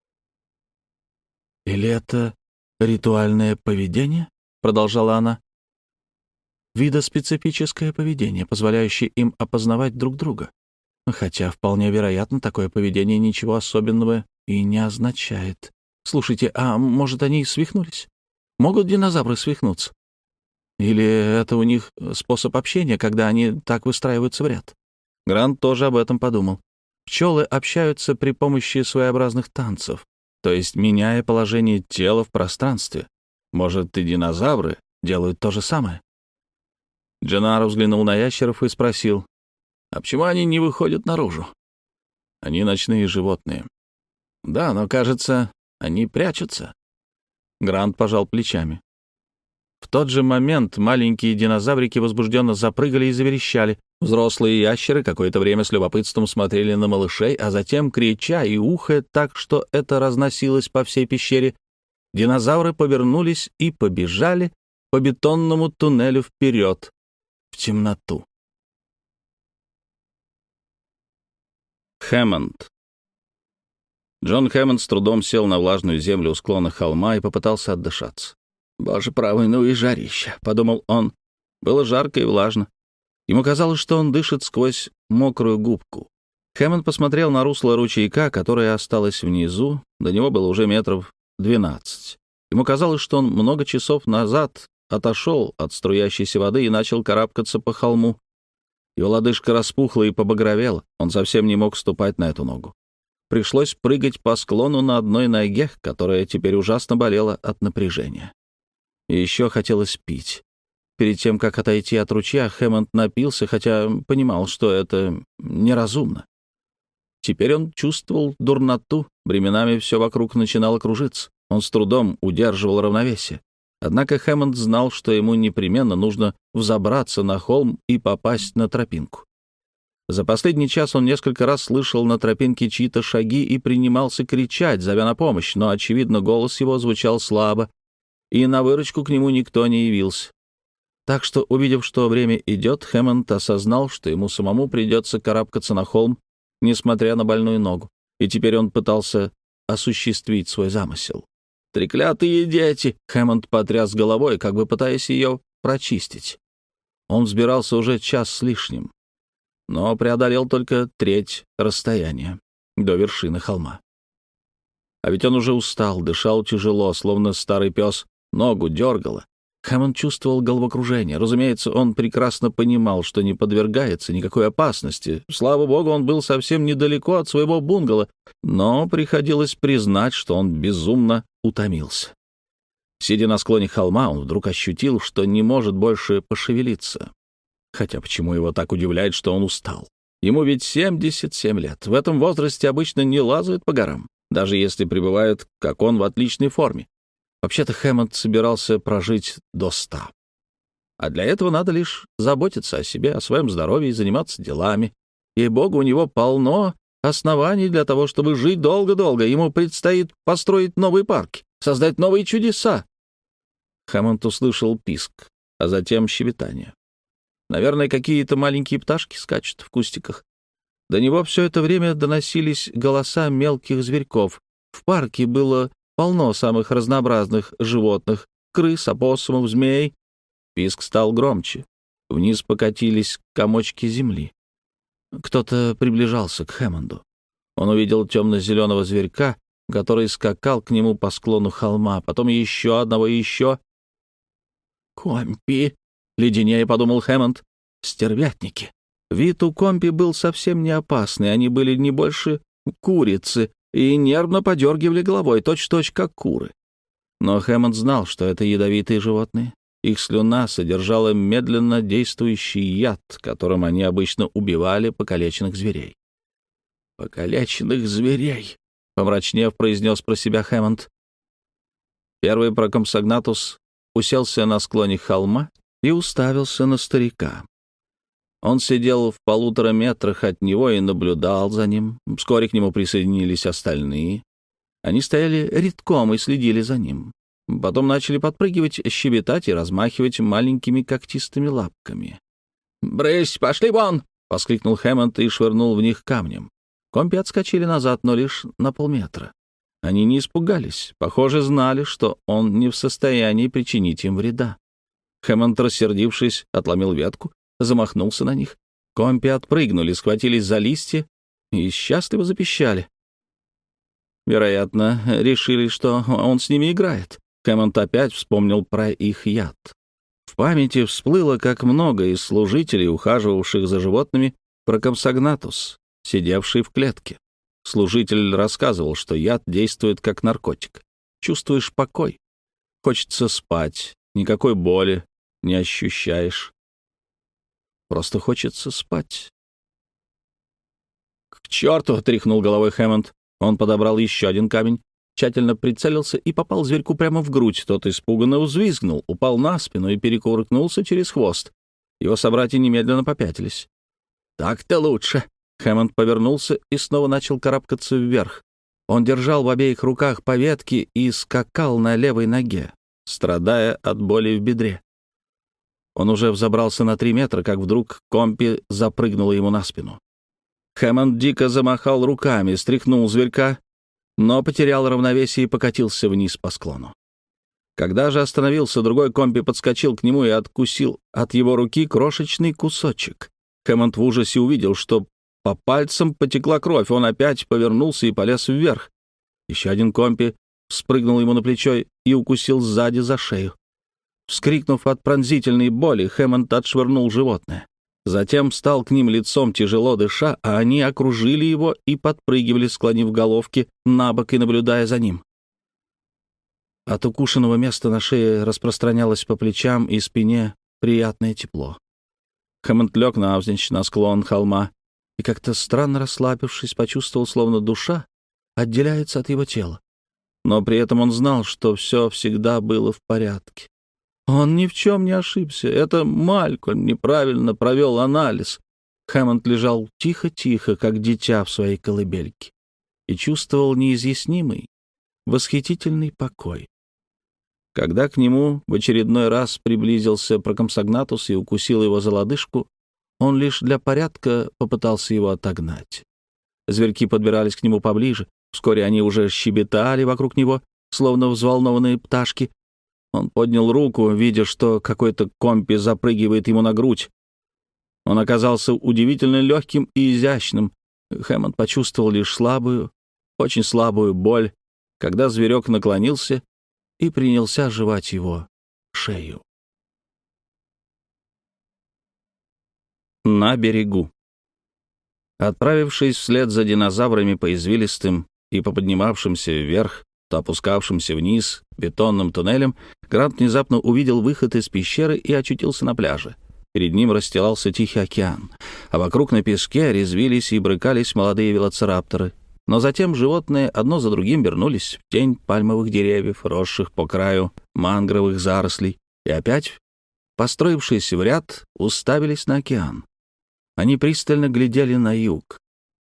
«Или это ритуальное поведение?» — продолжала она. «Видоспецифическое поведение, позволяющее им опознавать друг друга. Хотя, вполне вероятно, такое поведение ничего особенного и не означает. Слушайте, а может, они свихнулись? Могут динозавры свихнуться? Или это у них способ общения, когда они так выстраиваются в ряд?» Грант тоже об этом подумал. Пчелы общаются при помощи своеобразных танцев, то есть меняя положение тела в пространстве. Может, и динозавры делают то же самое? Дженаро взглянул на ящеров и спросил: «А почему они не выходят наружу?» «Они ночные животные». «Да, но, кажется, они прячутся». Грант пожал плечами. В тот же момент маленькие динозаврики возбужденно запрыгали и заверещали. Взрослые ящеры какое-то время с любопытством смотрели на малышей, а затем, крича и ухая так, что это разносилось по всей пещере, динозавры повернулись и побежали по бетонному туннелю вперед, в темноту. Хэммонд. Джон Хэммонд с трудом сел на влажную землю у склона холма и попытался отдышаться. «Боже правый, ну и жарища», — подумал он. Было жарко и влажно. Ему казалось, что он дышит сквозь мокрую губку. Хэммонд посмотрел на русло ручейка, которое осталось внизу. До него было уже метров 12. Ему казалось, что он много часов назад отошел от струящейся воды и начал карабкаться по холму. Его лодыжка распухла и побагровела. Он совсем не мог ступать на эту ногу. Пришлось прыгать по склону на одной ноге, которая теперь ужасно болела от напряжения. И еще хотелось пить. Перед тем, как отойти от ручья, Хэммонд напился, хотя понимал, что это неразумно. Теперь он чувствовал дурноту, временами все вокруг начинало кружиться. Он с трудом удерживал равновесие. Однако Хэммонд знал, что ему непременно нужно взобраться на холм и попасть на тропинку. За последний час он несколько раз слышал на тропинке чьи-то шаги и принимался кричать, зовя на помощь, но, очевидно, голос его звучал слабо, и на выручку к нему никто не явился. Так что, увидев, что время идет, Хэммонд осознал, что ему самому придется карабкаться на холм, несмотря на больную ногу, и теперь он пытался осуществить свой замысел. «Треклятые дети!» — Хэммонд потряс головой, как бы пытаясь ее прочистить. Он взбирался уже час с лишним, но преодолел только треть расстояния до вершины холма. А ведь он уже устал, дышал тяжело, словно старый пес, ногу дергало. Хэммонд чувствовал головокружение. Разумеется, он прекрасно понимал, что не подвергается никакой опасности. Слава богу, он был совсем недалеко от своего бунгало, но приходилось признать, что он безумно утомился. Сидя на склоне холма, он вдруг ощутил, что не может больше пошевелиться. Хотя почему его так удивляет, что он устал? Ему ведь 77 лет. В этом возрасте обычно не лазают по горам, даже если пребывают, как он, в отличной форме. Вообще-то Хэммонд собирался прожить до 100. А для этого надо лишь заботиться о себе, о своем здоровье и заниматься делами. Ей-богу, у него полно оснований для того, чтобы жить долго-долго. Ему предстоит построить новые парки, создать новые чудеса. Хэммонд услышал писк, а затем щебетание. Наверное, какие-то маленькие пташки скачут в кустиках. До него все это время доносились голоса мелких зверьков. В парке было полно самых разнообразных животных — крыс, опоссумов, змей. Писк стал громче. Вниз покатились комочки земли. Кто-то приближался к Хэммонду. Он увидел темно-зеленого зверька, который скакал к нему по склону холма, потом еще одного и еще. «Компи!» — леденее подумал Хэммонд. «Стервятники!» Вид у компи был совсем не опасный, они были не больше курицы и нервно подергивали головой, точь-в-точь, как куры. Но Хэммонд знал, что это ядовитые животные. Их слюна содержала медленно действующий яд, которым они обычно убивали покалеченных зверей. «Покалеченных зверей!» — помрачнев, произнес про себя Хэммонд. Первый прокомсогнатус уселся на склоне холма и уставился на старика. Он сидел в 1,5 метрах от него и наблюдал за ним. Вскоре к нему присоединились остальные. Они стояли редком и следили за ним. Потом начали подпрыгивать, щебетать и размахивать маленькими когтистыми лапками. «Брысь, пошли вон!» — воскликнул Хэммонд и швырнул в них камнем. Компи отскочили назад, но лишь на полметра. Они не испугались, похоже, знали, что он не в состоянии причинить им вреда. Хэммонд, рассердившись, отломил ветку, замахнулся на них. Компи отпрыгнули, схватились за листья и счастливо запищали. Вероятно, решили, что он с ними играет. Хэммонд опять вспомнил про их яд. В памяти всплыло, как много из служителей, ухаживавших за животными, прокомсогнатус, сидевший в клетке. Служитель рассказывал, что яд действует как наркотик. Чувствуешь покой. Хочется спать, никакой боли не ощущаешь. Просто хочется спать. «К черту!» — тряхнул головой Хэммонд. Он подобрал еще один камень, тщательно прицелился и попал зверьку прямо в грудь. Тот испуганно взвизгнул, упал на спину и перекувыркнулся через хвост. Его собратья немедленно попятились. «Так-то лучше!» Хэммонд повернулся и снова начал карабкаться вверх. Он держал в обеих руках по ветке и скакал на левой ноге, страдая от боли в бедре. Он уже взобрался на 3 метра, как вдруг компи запрыгнула ему на спину. Хэммонд дико замахал руками, стряхнул зверька, но потерял равновесие и покатился вниз по склону. Когда же остановился, другой компи подскочил к нему и откусил от его руки крошечный кусочек. Хэммонд в ужасе увидел, что по пальцам потекла кровь. Он опять повернулся и полез вверх. Еще один компи спрыгнул ему на плечо и укусил сзади за шею. Вскрикнув от пронзительной боли, Хэммонд отшвырнул животное. Затем встал к ним лицом, тяжело дыша, а они окружили его и подпрыгивали, склонив головки на бок и наблюдая за ним. От укушенного места на шее распространялось по плечам и спине приятное тепло. Хэммонд лег навзничь на склон холма и, как-то странно расслабившись, почувствовал, словно душа отделяется от его тела. Но при этом он знал, что все всегда было в порядке. Он ни в чем не ошибся. Это Малькольм неправильно провел анализ. Хэммонд лежал тихо-тихо, как дитя в своей колыбельке, и чувствовал неизъяснимый, восхитительный покой. Когда к нему в очередной раз приблизился прокомсогнатус и укусил его за лодыжку, он лишь для порядка попытался его отогнать. Зверьки подбирались к нему поближе. Вскоре они уже щебетали вокруг него, словно взволнованные пташки. Он поднял руку, видя, что какой-то компи запрыгивает ему на грудь. Он оказался удивительно легким и изящным. Хэммонд почувствовал лишь слабую, очень слабую боль, когда зверек наклонился и принялся жевать его шею. На берегу. Отправившись вслед за динозаврами по извилистым и по поднимавшимся вверх то опускавшимся вниз бетонным туннелем, Грант внезапно увидел выход из пещеры и очутился на пляже. Перед ним расстилался Тихий океан, а вокруг на песке резвились и брыкались молодые велоцирапторы. Но затем животные одно за другим вернулись в тень пальмовых деревьев, росших по краю мангровых зарослей, и опять, построившись в ряд, уставились на океан. Они пристально глядели на юг.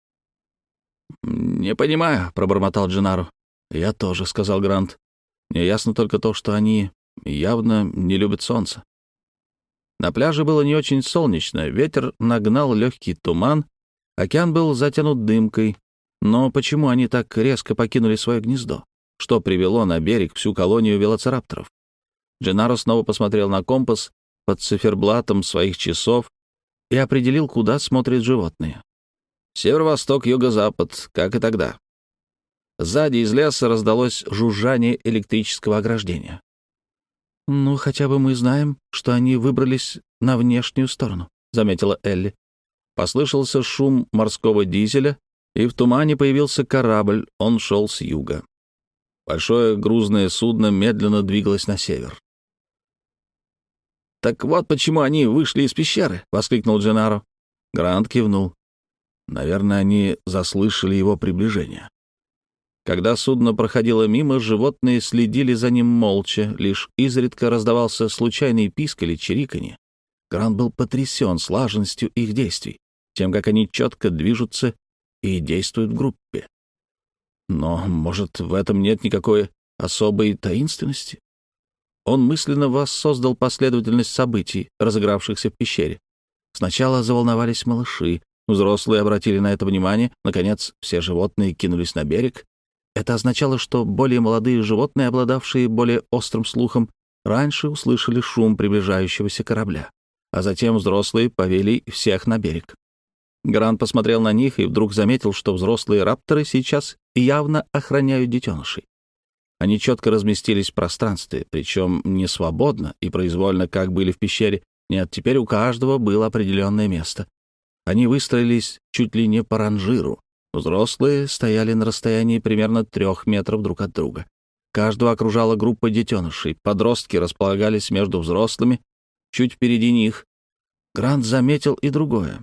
«Не понимаю», — пробормотал Дженаро. «Я тоже», — сказал Грант. «Мне ясно только то, что они явно не любят солнца». На пляже было не очень солнечно, ветер нагнал легкий туман, океан был затянут дымкой. Но почему они так резко покинули свое гнездо? Что привело на берег всю колонию велоцирапторов? Дженаро снова посмотрел на компас под циферблатом своих часов и определил, куда смотрят животные. Северо-восток, юго-запад, как и тогда. Сзади из леса раздалось жужжание электрического ограждения. «Ну, хотя бы мы знаем, что они выбрались на внешнюю сторону», — заметила Элли. Послышался шум морского дизеля, и в тумане появился корабль, он шел с юга. Большое грузное судно медленно двигалось на север. «Так вот почему они вышли из пещеры!» — воскликнул Дженаро. Грант кивнул. Наверное, они заслышали его приближение. Когда судно проходило мимо, животные следили за ним молча, лишь изредка раздавался случайный писк или чириканье. Грант был потрясен слаженностью их действий, тем, как они четко движутся и действуют в группе. Но, может, в этом нет никакой особой таинственности? Он мысленно воссоздал последовательность событий, разыгравшихся в пещере. Сначала заволновались малыши, взрослые обратили на это внимание, наконец, все животные кинулись на берег. Это означало, что более молодые животные, обладавшие более острым слухом, раньше услышали шум приближающегося корабля, а затем взрослые повели всех на берег. Грант посмотрел на них и вдруг заметил, что взрослые рапторы сейчас явно охраняют детенышей. Они четко разместились в пространстве, причем не свободно и произвольно, как были в пещере. Нет, теперь у каждого было определенное место. Они выстроились чуть ли не по ранжиру. Взрослые стояли на расстоянии примерно 3 метров друг от друга. Каждого окружала группа детенышей. Подростки располагались между взрослыми, чуть впереди них. Грант заметил и другое.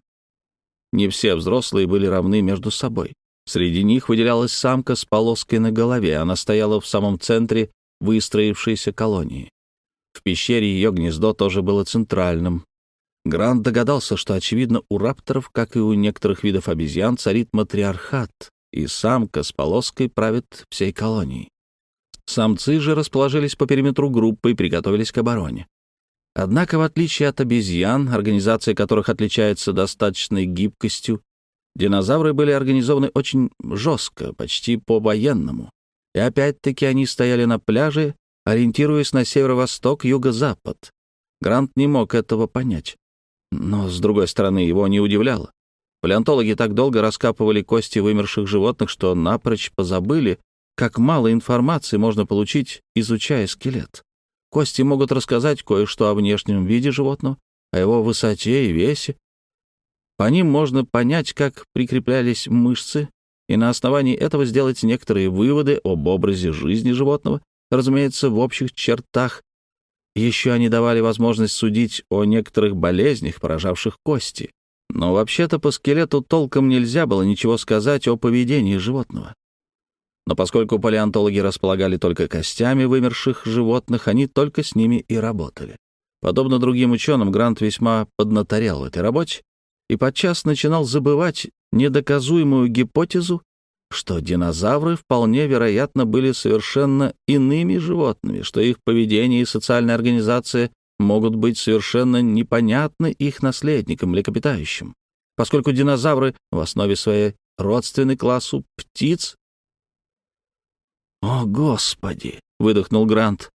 Не все взрослые были равны между собой. Среди них выделялась самка с полоской на голове. Она стояла в самом центре выстроившейся колонии. В пещере ее гнездо тоже было центральным. Грант догадался, что, очевидно, у рапторов, как и у некоторых видов обезьян, царит матриархат, и самка с полоской правит всей колонией. Самцы же расположились по периметру группы и приготовились к обороне. Однако, в отличие от обезьян, организация которых отличается достаточной гибкостью, динозавры были организованы очень жестко, почти по-военному. И опять-таки они стояли на пляже, ориентируясь на северо-восток, юго-запад. Грант не мог этого понять. Но, с другой стороны, его не удивляло. Палеонтологи так долго раскапывали кости вымерших животных, что напрочь позабыли, как мало информации можно получить, изучая скелет. Кости могут рассказать кое-что о внешнем виде животного, о его высоте и весе. По ним можно понять, как прикреплялись мышцы, и на основании этого сделать некоторые выводы об образе жизни животного, разумеется, в общих чертах. Еще они давали возможность судить о некоторых болезнях, поражавших кости. Но вообще-то по скелету толком нельзя было ничего сказать о поведении животного. Но поскольку палеонтологи располагали только костями вымерших животных, они только с ними и работали. Подобно другим ученым, Грант весьма поднаторял в этой работе и подчас начинал забывать недоказуемую гипотезу, что динозавры вполне вероятно были совершенно иными животными, что их поведение и социальная организация могут быть совершенно непонятны их наследникам, млекопитающим, поскольку динозавры в основе своей родственны классу птиц. «О, Господи!» — выдохнул Грант.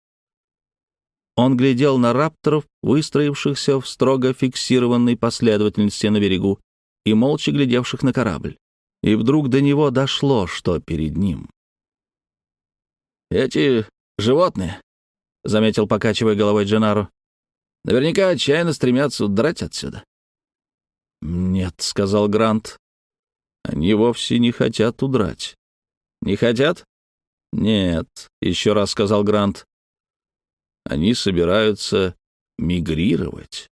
Он глядел на рапторов, выстроившихся в строго фиксированной последовательности на берегу, и молча глядевших на корабль. И вдруг до него дошло, что перед ним. «Эти животные», — заметил, покачивая головой Дженаро, — «наверняка отчаянно стремятся удрать отсюда». «Нет», — сказал Грант, — «они вовсе не хотят удрать». «Не хотят?» «Нет», — еще раз сказал Грант. «Они собираются мигрировать».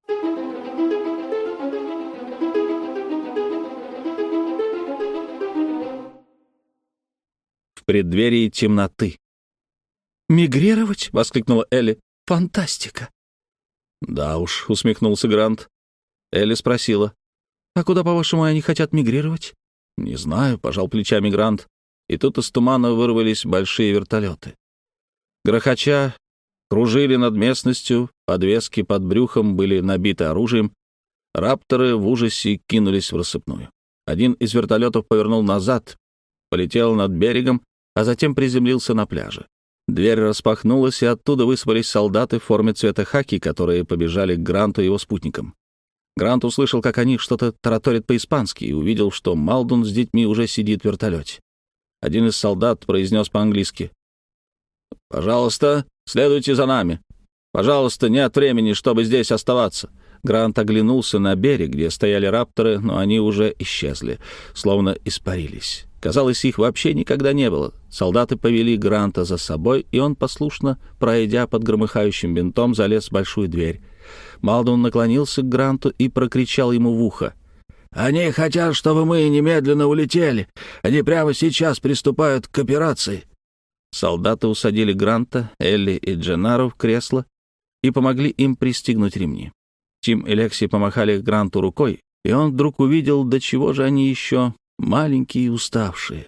В преддверии темноты. «Мигрировать?» — воскликнула Элли. «Фантастика!» «Да уж», — усмехнулся Грант. Элли спросила. «А куда, по-вашему, они хотят мигрировать?» «Не знаю», — пожал плечами Грант. И тут из тумана вырвались большие вертолеты. Грохоча, кружили над местностью, подвески под брюхом были набиты оружием. Рапторы в ужасе кинулись в рассыпную. Один из вертолетов повернул назад, полетел над берегом, а затем приземлился на пляже. Дверь распахнулась, и оттуда высыпались солдаты в форме цвета хаки, которые побежали к Гранту и его спутникам. Грант услышал, как они что-то тараторят по-испански, и увидел, что Малдун с детьми уже сидит в вертолете. Один из солдат произнес по-английски: «Пожалуйста, следуйте за нами. Пожалуйста, нет времени, чтобы здесь оставаться». Грант оглянулся на берег, где стояли рапторы, но они уже исчезли, словно испарились. Казалось, их вообще никогда не было. Солдаты повели Гранта за собой, и он, послушно, пройдя под громыхающим винтом, залез в большую дверь. Малдун наклонился к Гранту и прокричал ему в ухо: «Они хотят, чтобы мы немедленно улетели. Они прямо сейчас приступают к операции». Солдаты усадили Гранта, Элли и Дженару в кресло и помогли им пристегнуть ремни. Тим и Лекси помахали Гранту рукой, и он вдруг увидел, до чего же они еще маленькие и уставшие.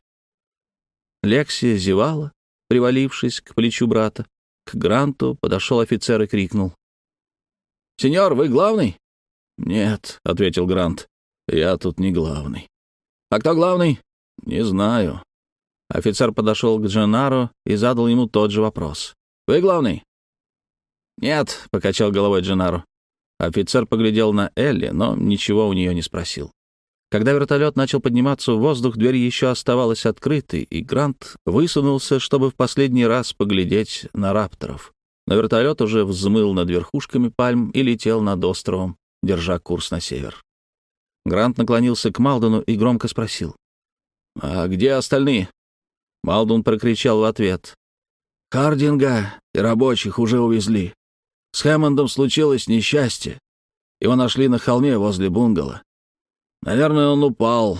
Лекси зевала, привалившись к плечу брата. К Гранту подошел офицер и крикнул: «Сеньор, вы главный?» «Нет», — ответил Грант, — «я тут не главный». «А кто главный?» «Не знаю». Офицер подошел к Дженаро и задал ему тот же вопрос. «Вы главный?» «Нет», — покачал головой Дженаро. Офицер поглядел на Элли, но ничего у нее не спросил. Когда вертолет начал подниматься в воздух, дверь еще оставалась открытой, и Грант высунулся, чтобы в последний раз поглядеть на рапторов. Но вертолет уже взмыл над верхушками пальм и летел над островом, держа курс на север. Грант наклонился к Малдуну и громко спросил: «А где остальные?» Малдун прокричал в ответ: «Хардинга и рабочих уже увезли. С Хэммондом случилось несчастье. Его нашли на холме возле бунгало. Наверное, он упал».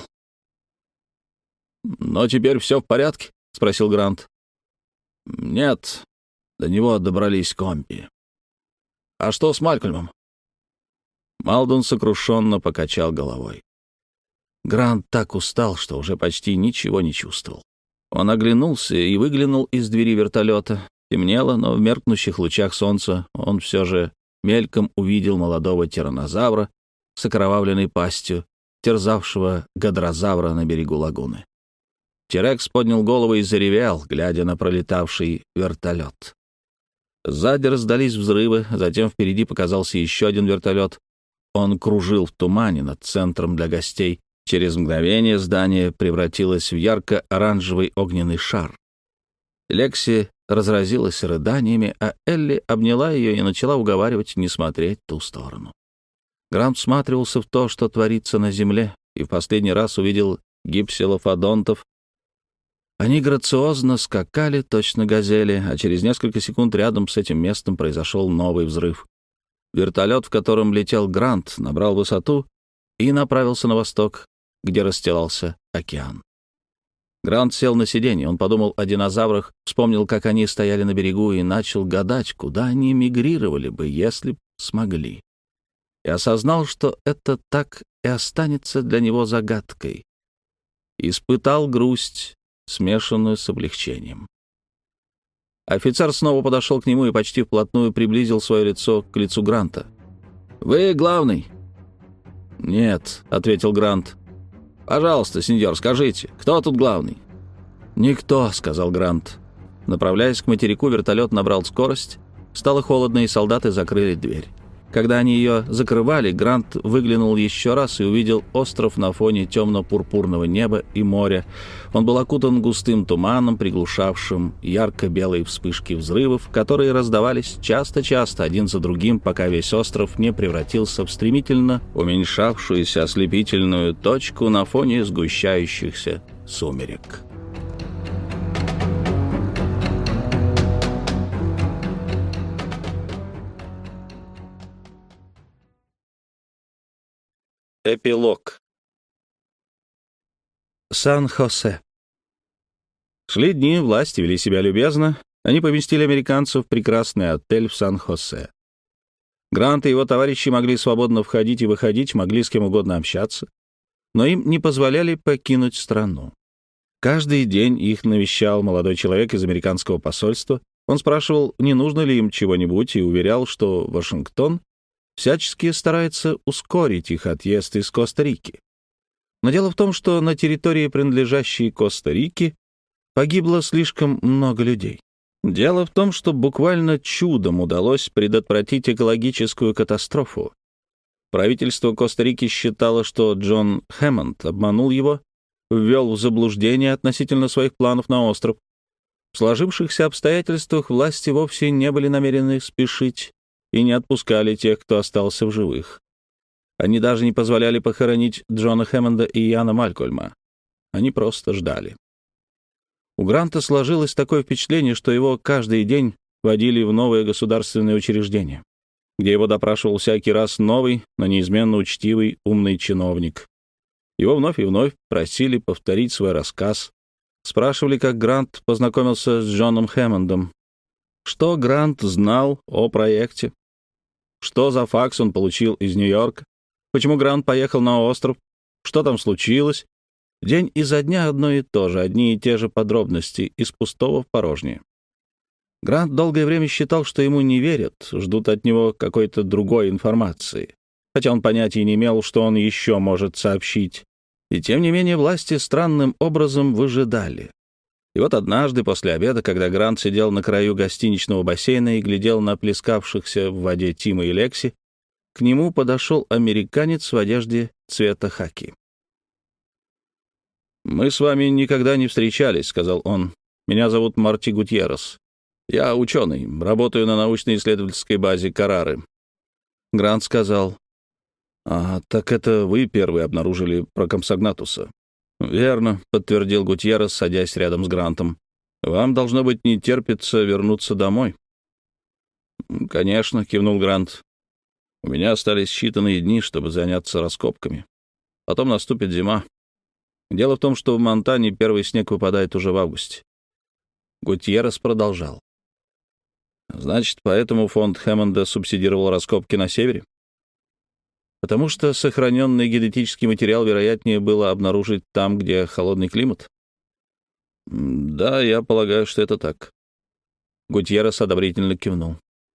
«Но теперь все в порядке?» — спросил Грант. «Нет, до него добрались комби». «А что с Малькольмом?» Малдун сокрушенно покачал головой. Грант так устал, что уже почти ничего не чувствовал. Он оглянулся и выглянул из двери вертолета. Темнело, но в меркнущих лучах солнца он все же мельком увидел молодого тираннозавра с окровавленной пастью, терзавшего гадрозавра на берегу лагуны. Тирекс поднял голову и заревел, глядя на пролетавший вертолет. Сзади раздались взрывы, затем впереди показался еще один вертолет. Он кружил в тумане над центром для гостей. Через мгновение здание превратилось в ярко-оранжевый огненный шар. Лекси разразилась рыданиями, а Элли обняла ее и начала уговаривать не смотреть в ту сторону. Грант всматривался в то, что творится на земле, и в последний раз увидел гипсилофодонтов. Они грациозно скакали, точно газели, а через несколько секунд рядом с этим местом произошел новый взрыв. Вертолет, в котором летел Грант, набрал высоту и направился на восток, где расстилался океан. Грант сел на сиденье. Он подумал о динозаврах, вспомнил, как они стояли на берегу, и начал гадать, куда они мигрировали бы, если б смогли. И осознал, что это так и останется для него загадкой. Испытал грусть, смешанную с облегчением. Офицер снова подошел к нему и почти вплотную приблизил свое лицо к лицу Гранта. «Вы главный?» «Нет», — ответил Грант. «Пожалуйста, сеньор, скажите, кто тут главный?» «Никто», — сказал Грант. Направляясь к материку, вертолет набрал скорость. Стало холодно, и солдаты закрыли дверь. Когда они ее закрывали, Грант выглянул еще раз и увидел остров на фоне темно-пурпурного неба и моря. Он был окутан густым туманом, приглушавшим ярко-белые вспышки взрывов, которые раздавались часто-часто один за другим, пока весь остров не превратился в стремительно уменьшавшуюся ослепительную точку на фоне сгущающихся сумерек. Эпилог. Сан-Хосе. Шли дни, власти вели себя любезно. Они поместили американцев в прекрасный отель в Сан-Хосе. Грант и его товарищи могли свободно входить и выходить, могли с кем угодно общаться, но им не позволяли покинуть страну. Каждый день их навещал молодой человек из американского посольства. Он спрашивал, не нужно ли им чего-нибудь, и уверял, что Вашингтон всячески старается ускорить их отъезд из Коста-Рики. Но дело в том, что на территории, принадлежащей Коста-Рике, погибло слишком много людей. Дело в том, что буквально чудом удалось предотвратить экологическую катастрофу. Правительство Коста-Рики считало, что Джон Хэммонд обманул его, ввел в заблуждение относительно своих планов на остров. В сложившихся обстоятельствах власти вовсе не были намерены спешить и не отпускали тех, кто остался в живых. Они даже не позволяли похоронить Джона Хэммонда и Яна Малькольма. Они просто ждали. У Гранта сложилось такое впечатление, что его каждый день водили в новое государственное учреждение, где его допрашивал всякий раз новый, но неизменно учтивый, умный чиновник. Его вновь и вновь просили повторить свой рассказ, спрашивали, как Грант познакомился с Джоном Хэммондом, что Грант знал о проекте, что за факс он получил из Нью-Йорка, почему Грант поехал на остров, что там случилось. День изо дня одно и то же, одни и те же подробности, из пустого в порожнее. Грант долгое время считал, что ему не верят, ждут от него какой-то другой информации, хотя он понятия не имел, что он еще может сообщить. И тем не менее власти странным образом выжидали. И вот однажды после обеда, когда Грант сидел на краю гостиничного бассейна и глядел на плескавшихся в воде Тима и Лекси, к нему подошел американец в одежде цвета хаки. «Мы с вами никогда не встречались», — сказал он. «Меня зовут Марти Гутьеррес. Я ученый, работаю на научно-исследовательской базе Каррары». Грант сказал: так это вы первые обнаружили прокомсогнатуса?» «Верно», — подтвердил Гутьеррес, садясь рядом с Грантом. «Вам, должно быть, не терпится вернуться домой». «Конечно», — кивнул Грант. «У меня остались считанные дни, чтобы заняться раскопками. Потом наступит зима. Дело в том, что в Монтане первый снег выпадает уже в августе». Гутьеррес продолжал. «Значит, поэтому фонд Хэммонда субсидировал раскопки на севере? Потому что сохраненный генетический материал, вероятнее, было обнаружить там, где холодный климат?» «Да, я полагаю, что это так». Гутьеррес одобрительно кивнул.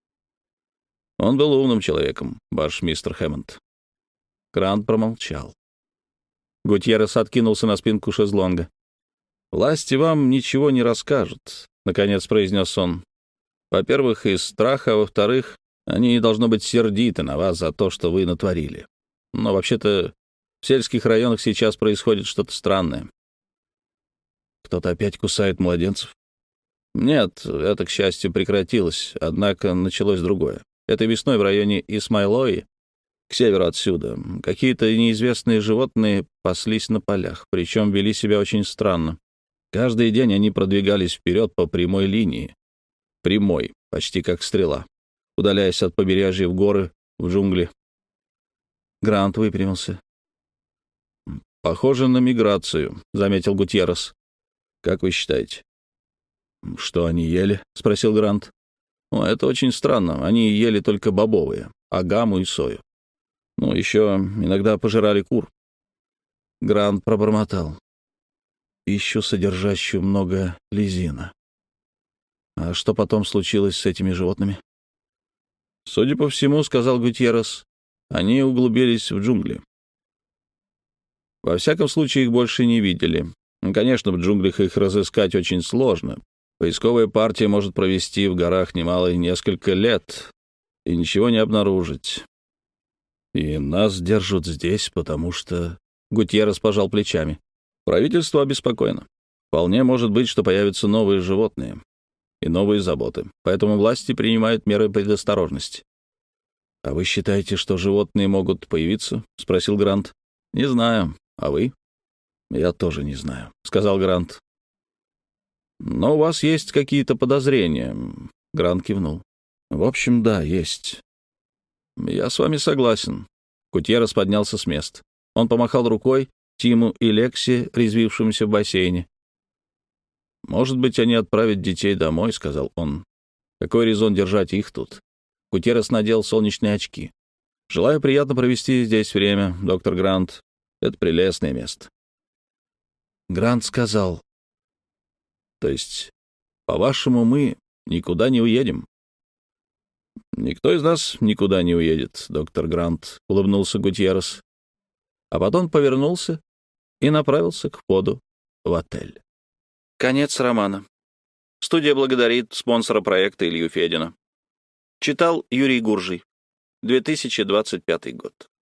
«Он был умным человеком, ваш мистер Хэммонд». Грант промолчал. Гутьеррес откинулся на спинку шезлонга. «Власти вам ничего не расскажут», — наконец произнес он. «Во-первых, из страха, а во-вторых, они, должно быть, сердиты на вас за то, что вы натворили. Но вообще-то в сельских районах сейчас происходит что-то странное». «Кто-то опять кусает младенцев?» «Нет, это, к счастью, прекратилось, однако началось другое. Этой весной в районе Исмайлои, к северу отсюда, какие-то неизвестные животные паслись на полях, причем вели себя очень странно. Каждый день они продвигались вперед по прямой линии. Прямой, почти как стрела, удаляясь от побережья в горы, в джунгли». Грант выпрямился. «Похоже на миграцию», — заметил Гутьеррес. «Как вы считаете?» «Что они ели?» — спросил Грант. «Это очень странно. Они ели только бобовые, агаму и сою. Еще иногда пожирали кур». Грант пробормотал: «Пищу, содержащую много лизина. А что потом случилось с этими животными?» «Судя по всему, — сказал Гутьеррес, — они углубились в джунгли. Во всяком случае, их больше не видели. Конечно, в джунглях их разыскать очень сложно. Поисковая партия может провести в горах немало и несколько лет и ничего не обнаружить. И нас держат здесь, потому что...» Гутьеррес пожал плечами. «Правительство обеспокоено. Вполне может быть, что появятся новые животные и новые заботы. Поэтому власти принимают меры предосторожности». «А вы считаете, что животные могут появиться?» — спросил Грант. «Не знаю. А вы?» «Я тоже не знаю», — сказал Грант. «Но у вас есть какие-то подозрения?» Грант кивнул. «В общем, да, есть». «Я с вами согласен». Гутьеррес поднялся с места. Он помахал рукой Тиму и Лекси, резвившимся в бассейне. «Может быть, они отправят детей домой», — сказал он. «Какой резон держать их тут?» Гутьеррес надел солнечные очки. «Желаю приятно провести здесь время, доктор Грант. Это прелестное место». Грант сказал: «То есть, по-вашему, мы никуда не уедем?» «Никто из нас никуда не уедет, доктор Грант», — улыбнулся Гутьеррес. А потом повернулся и направился к входу в отель. Конец романа. Студия благодарит спонсора проекта Илью Федина. Читал Юрий Гуржий. 2025 год.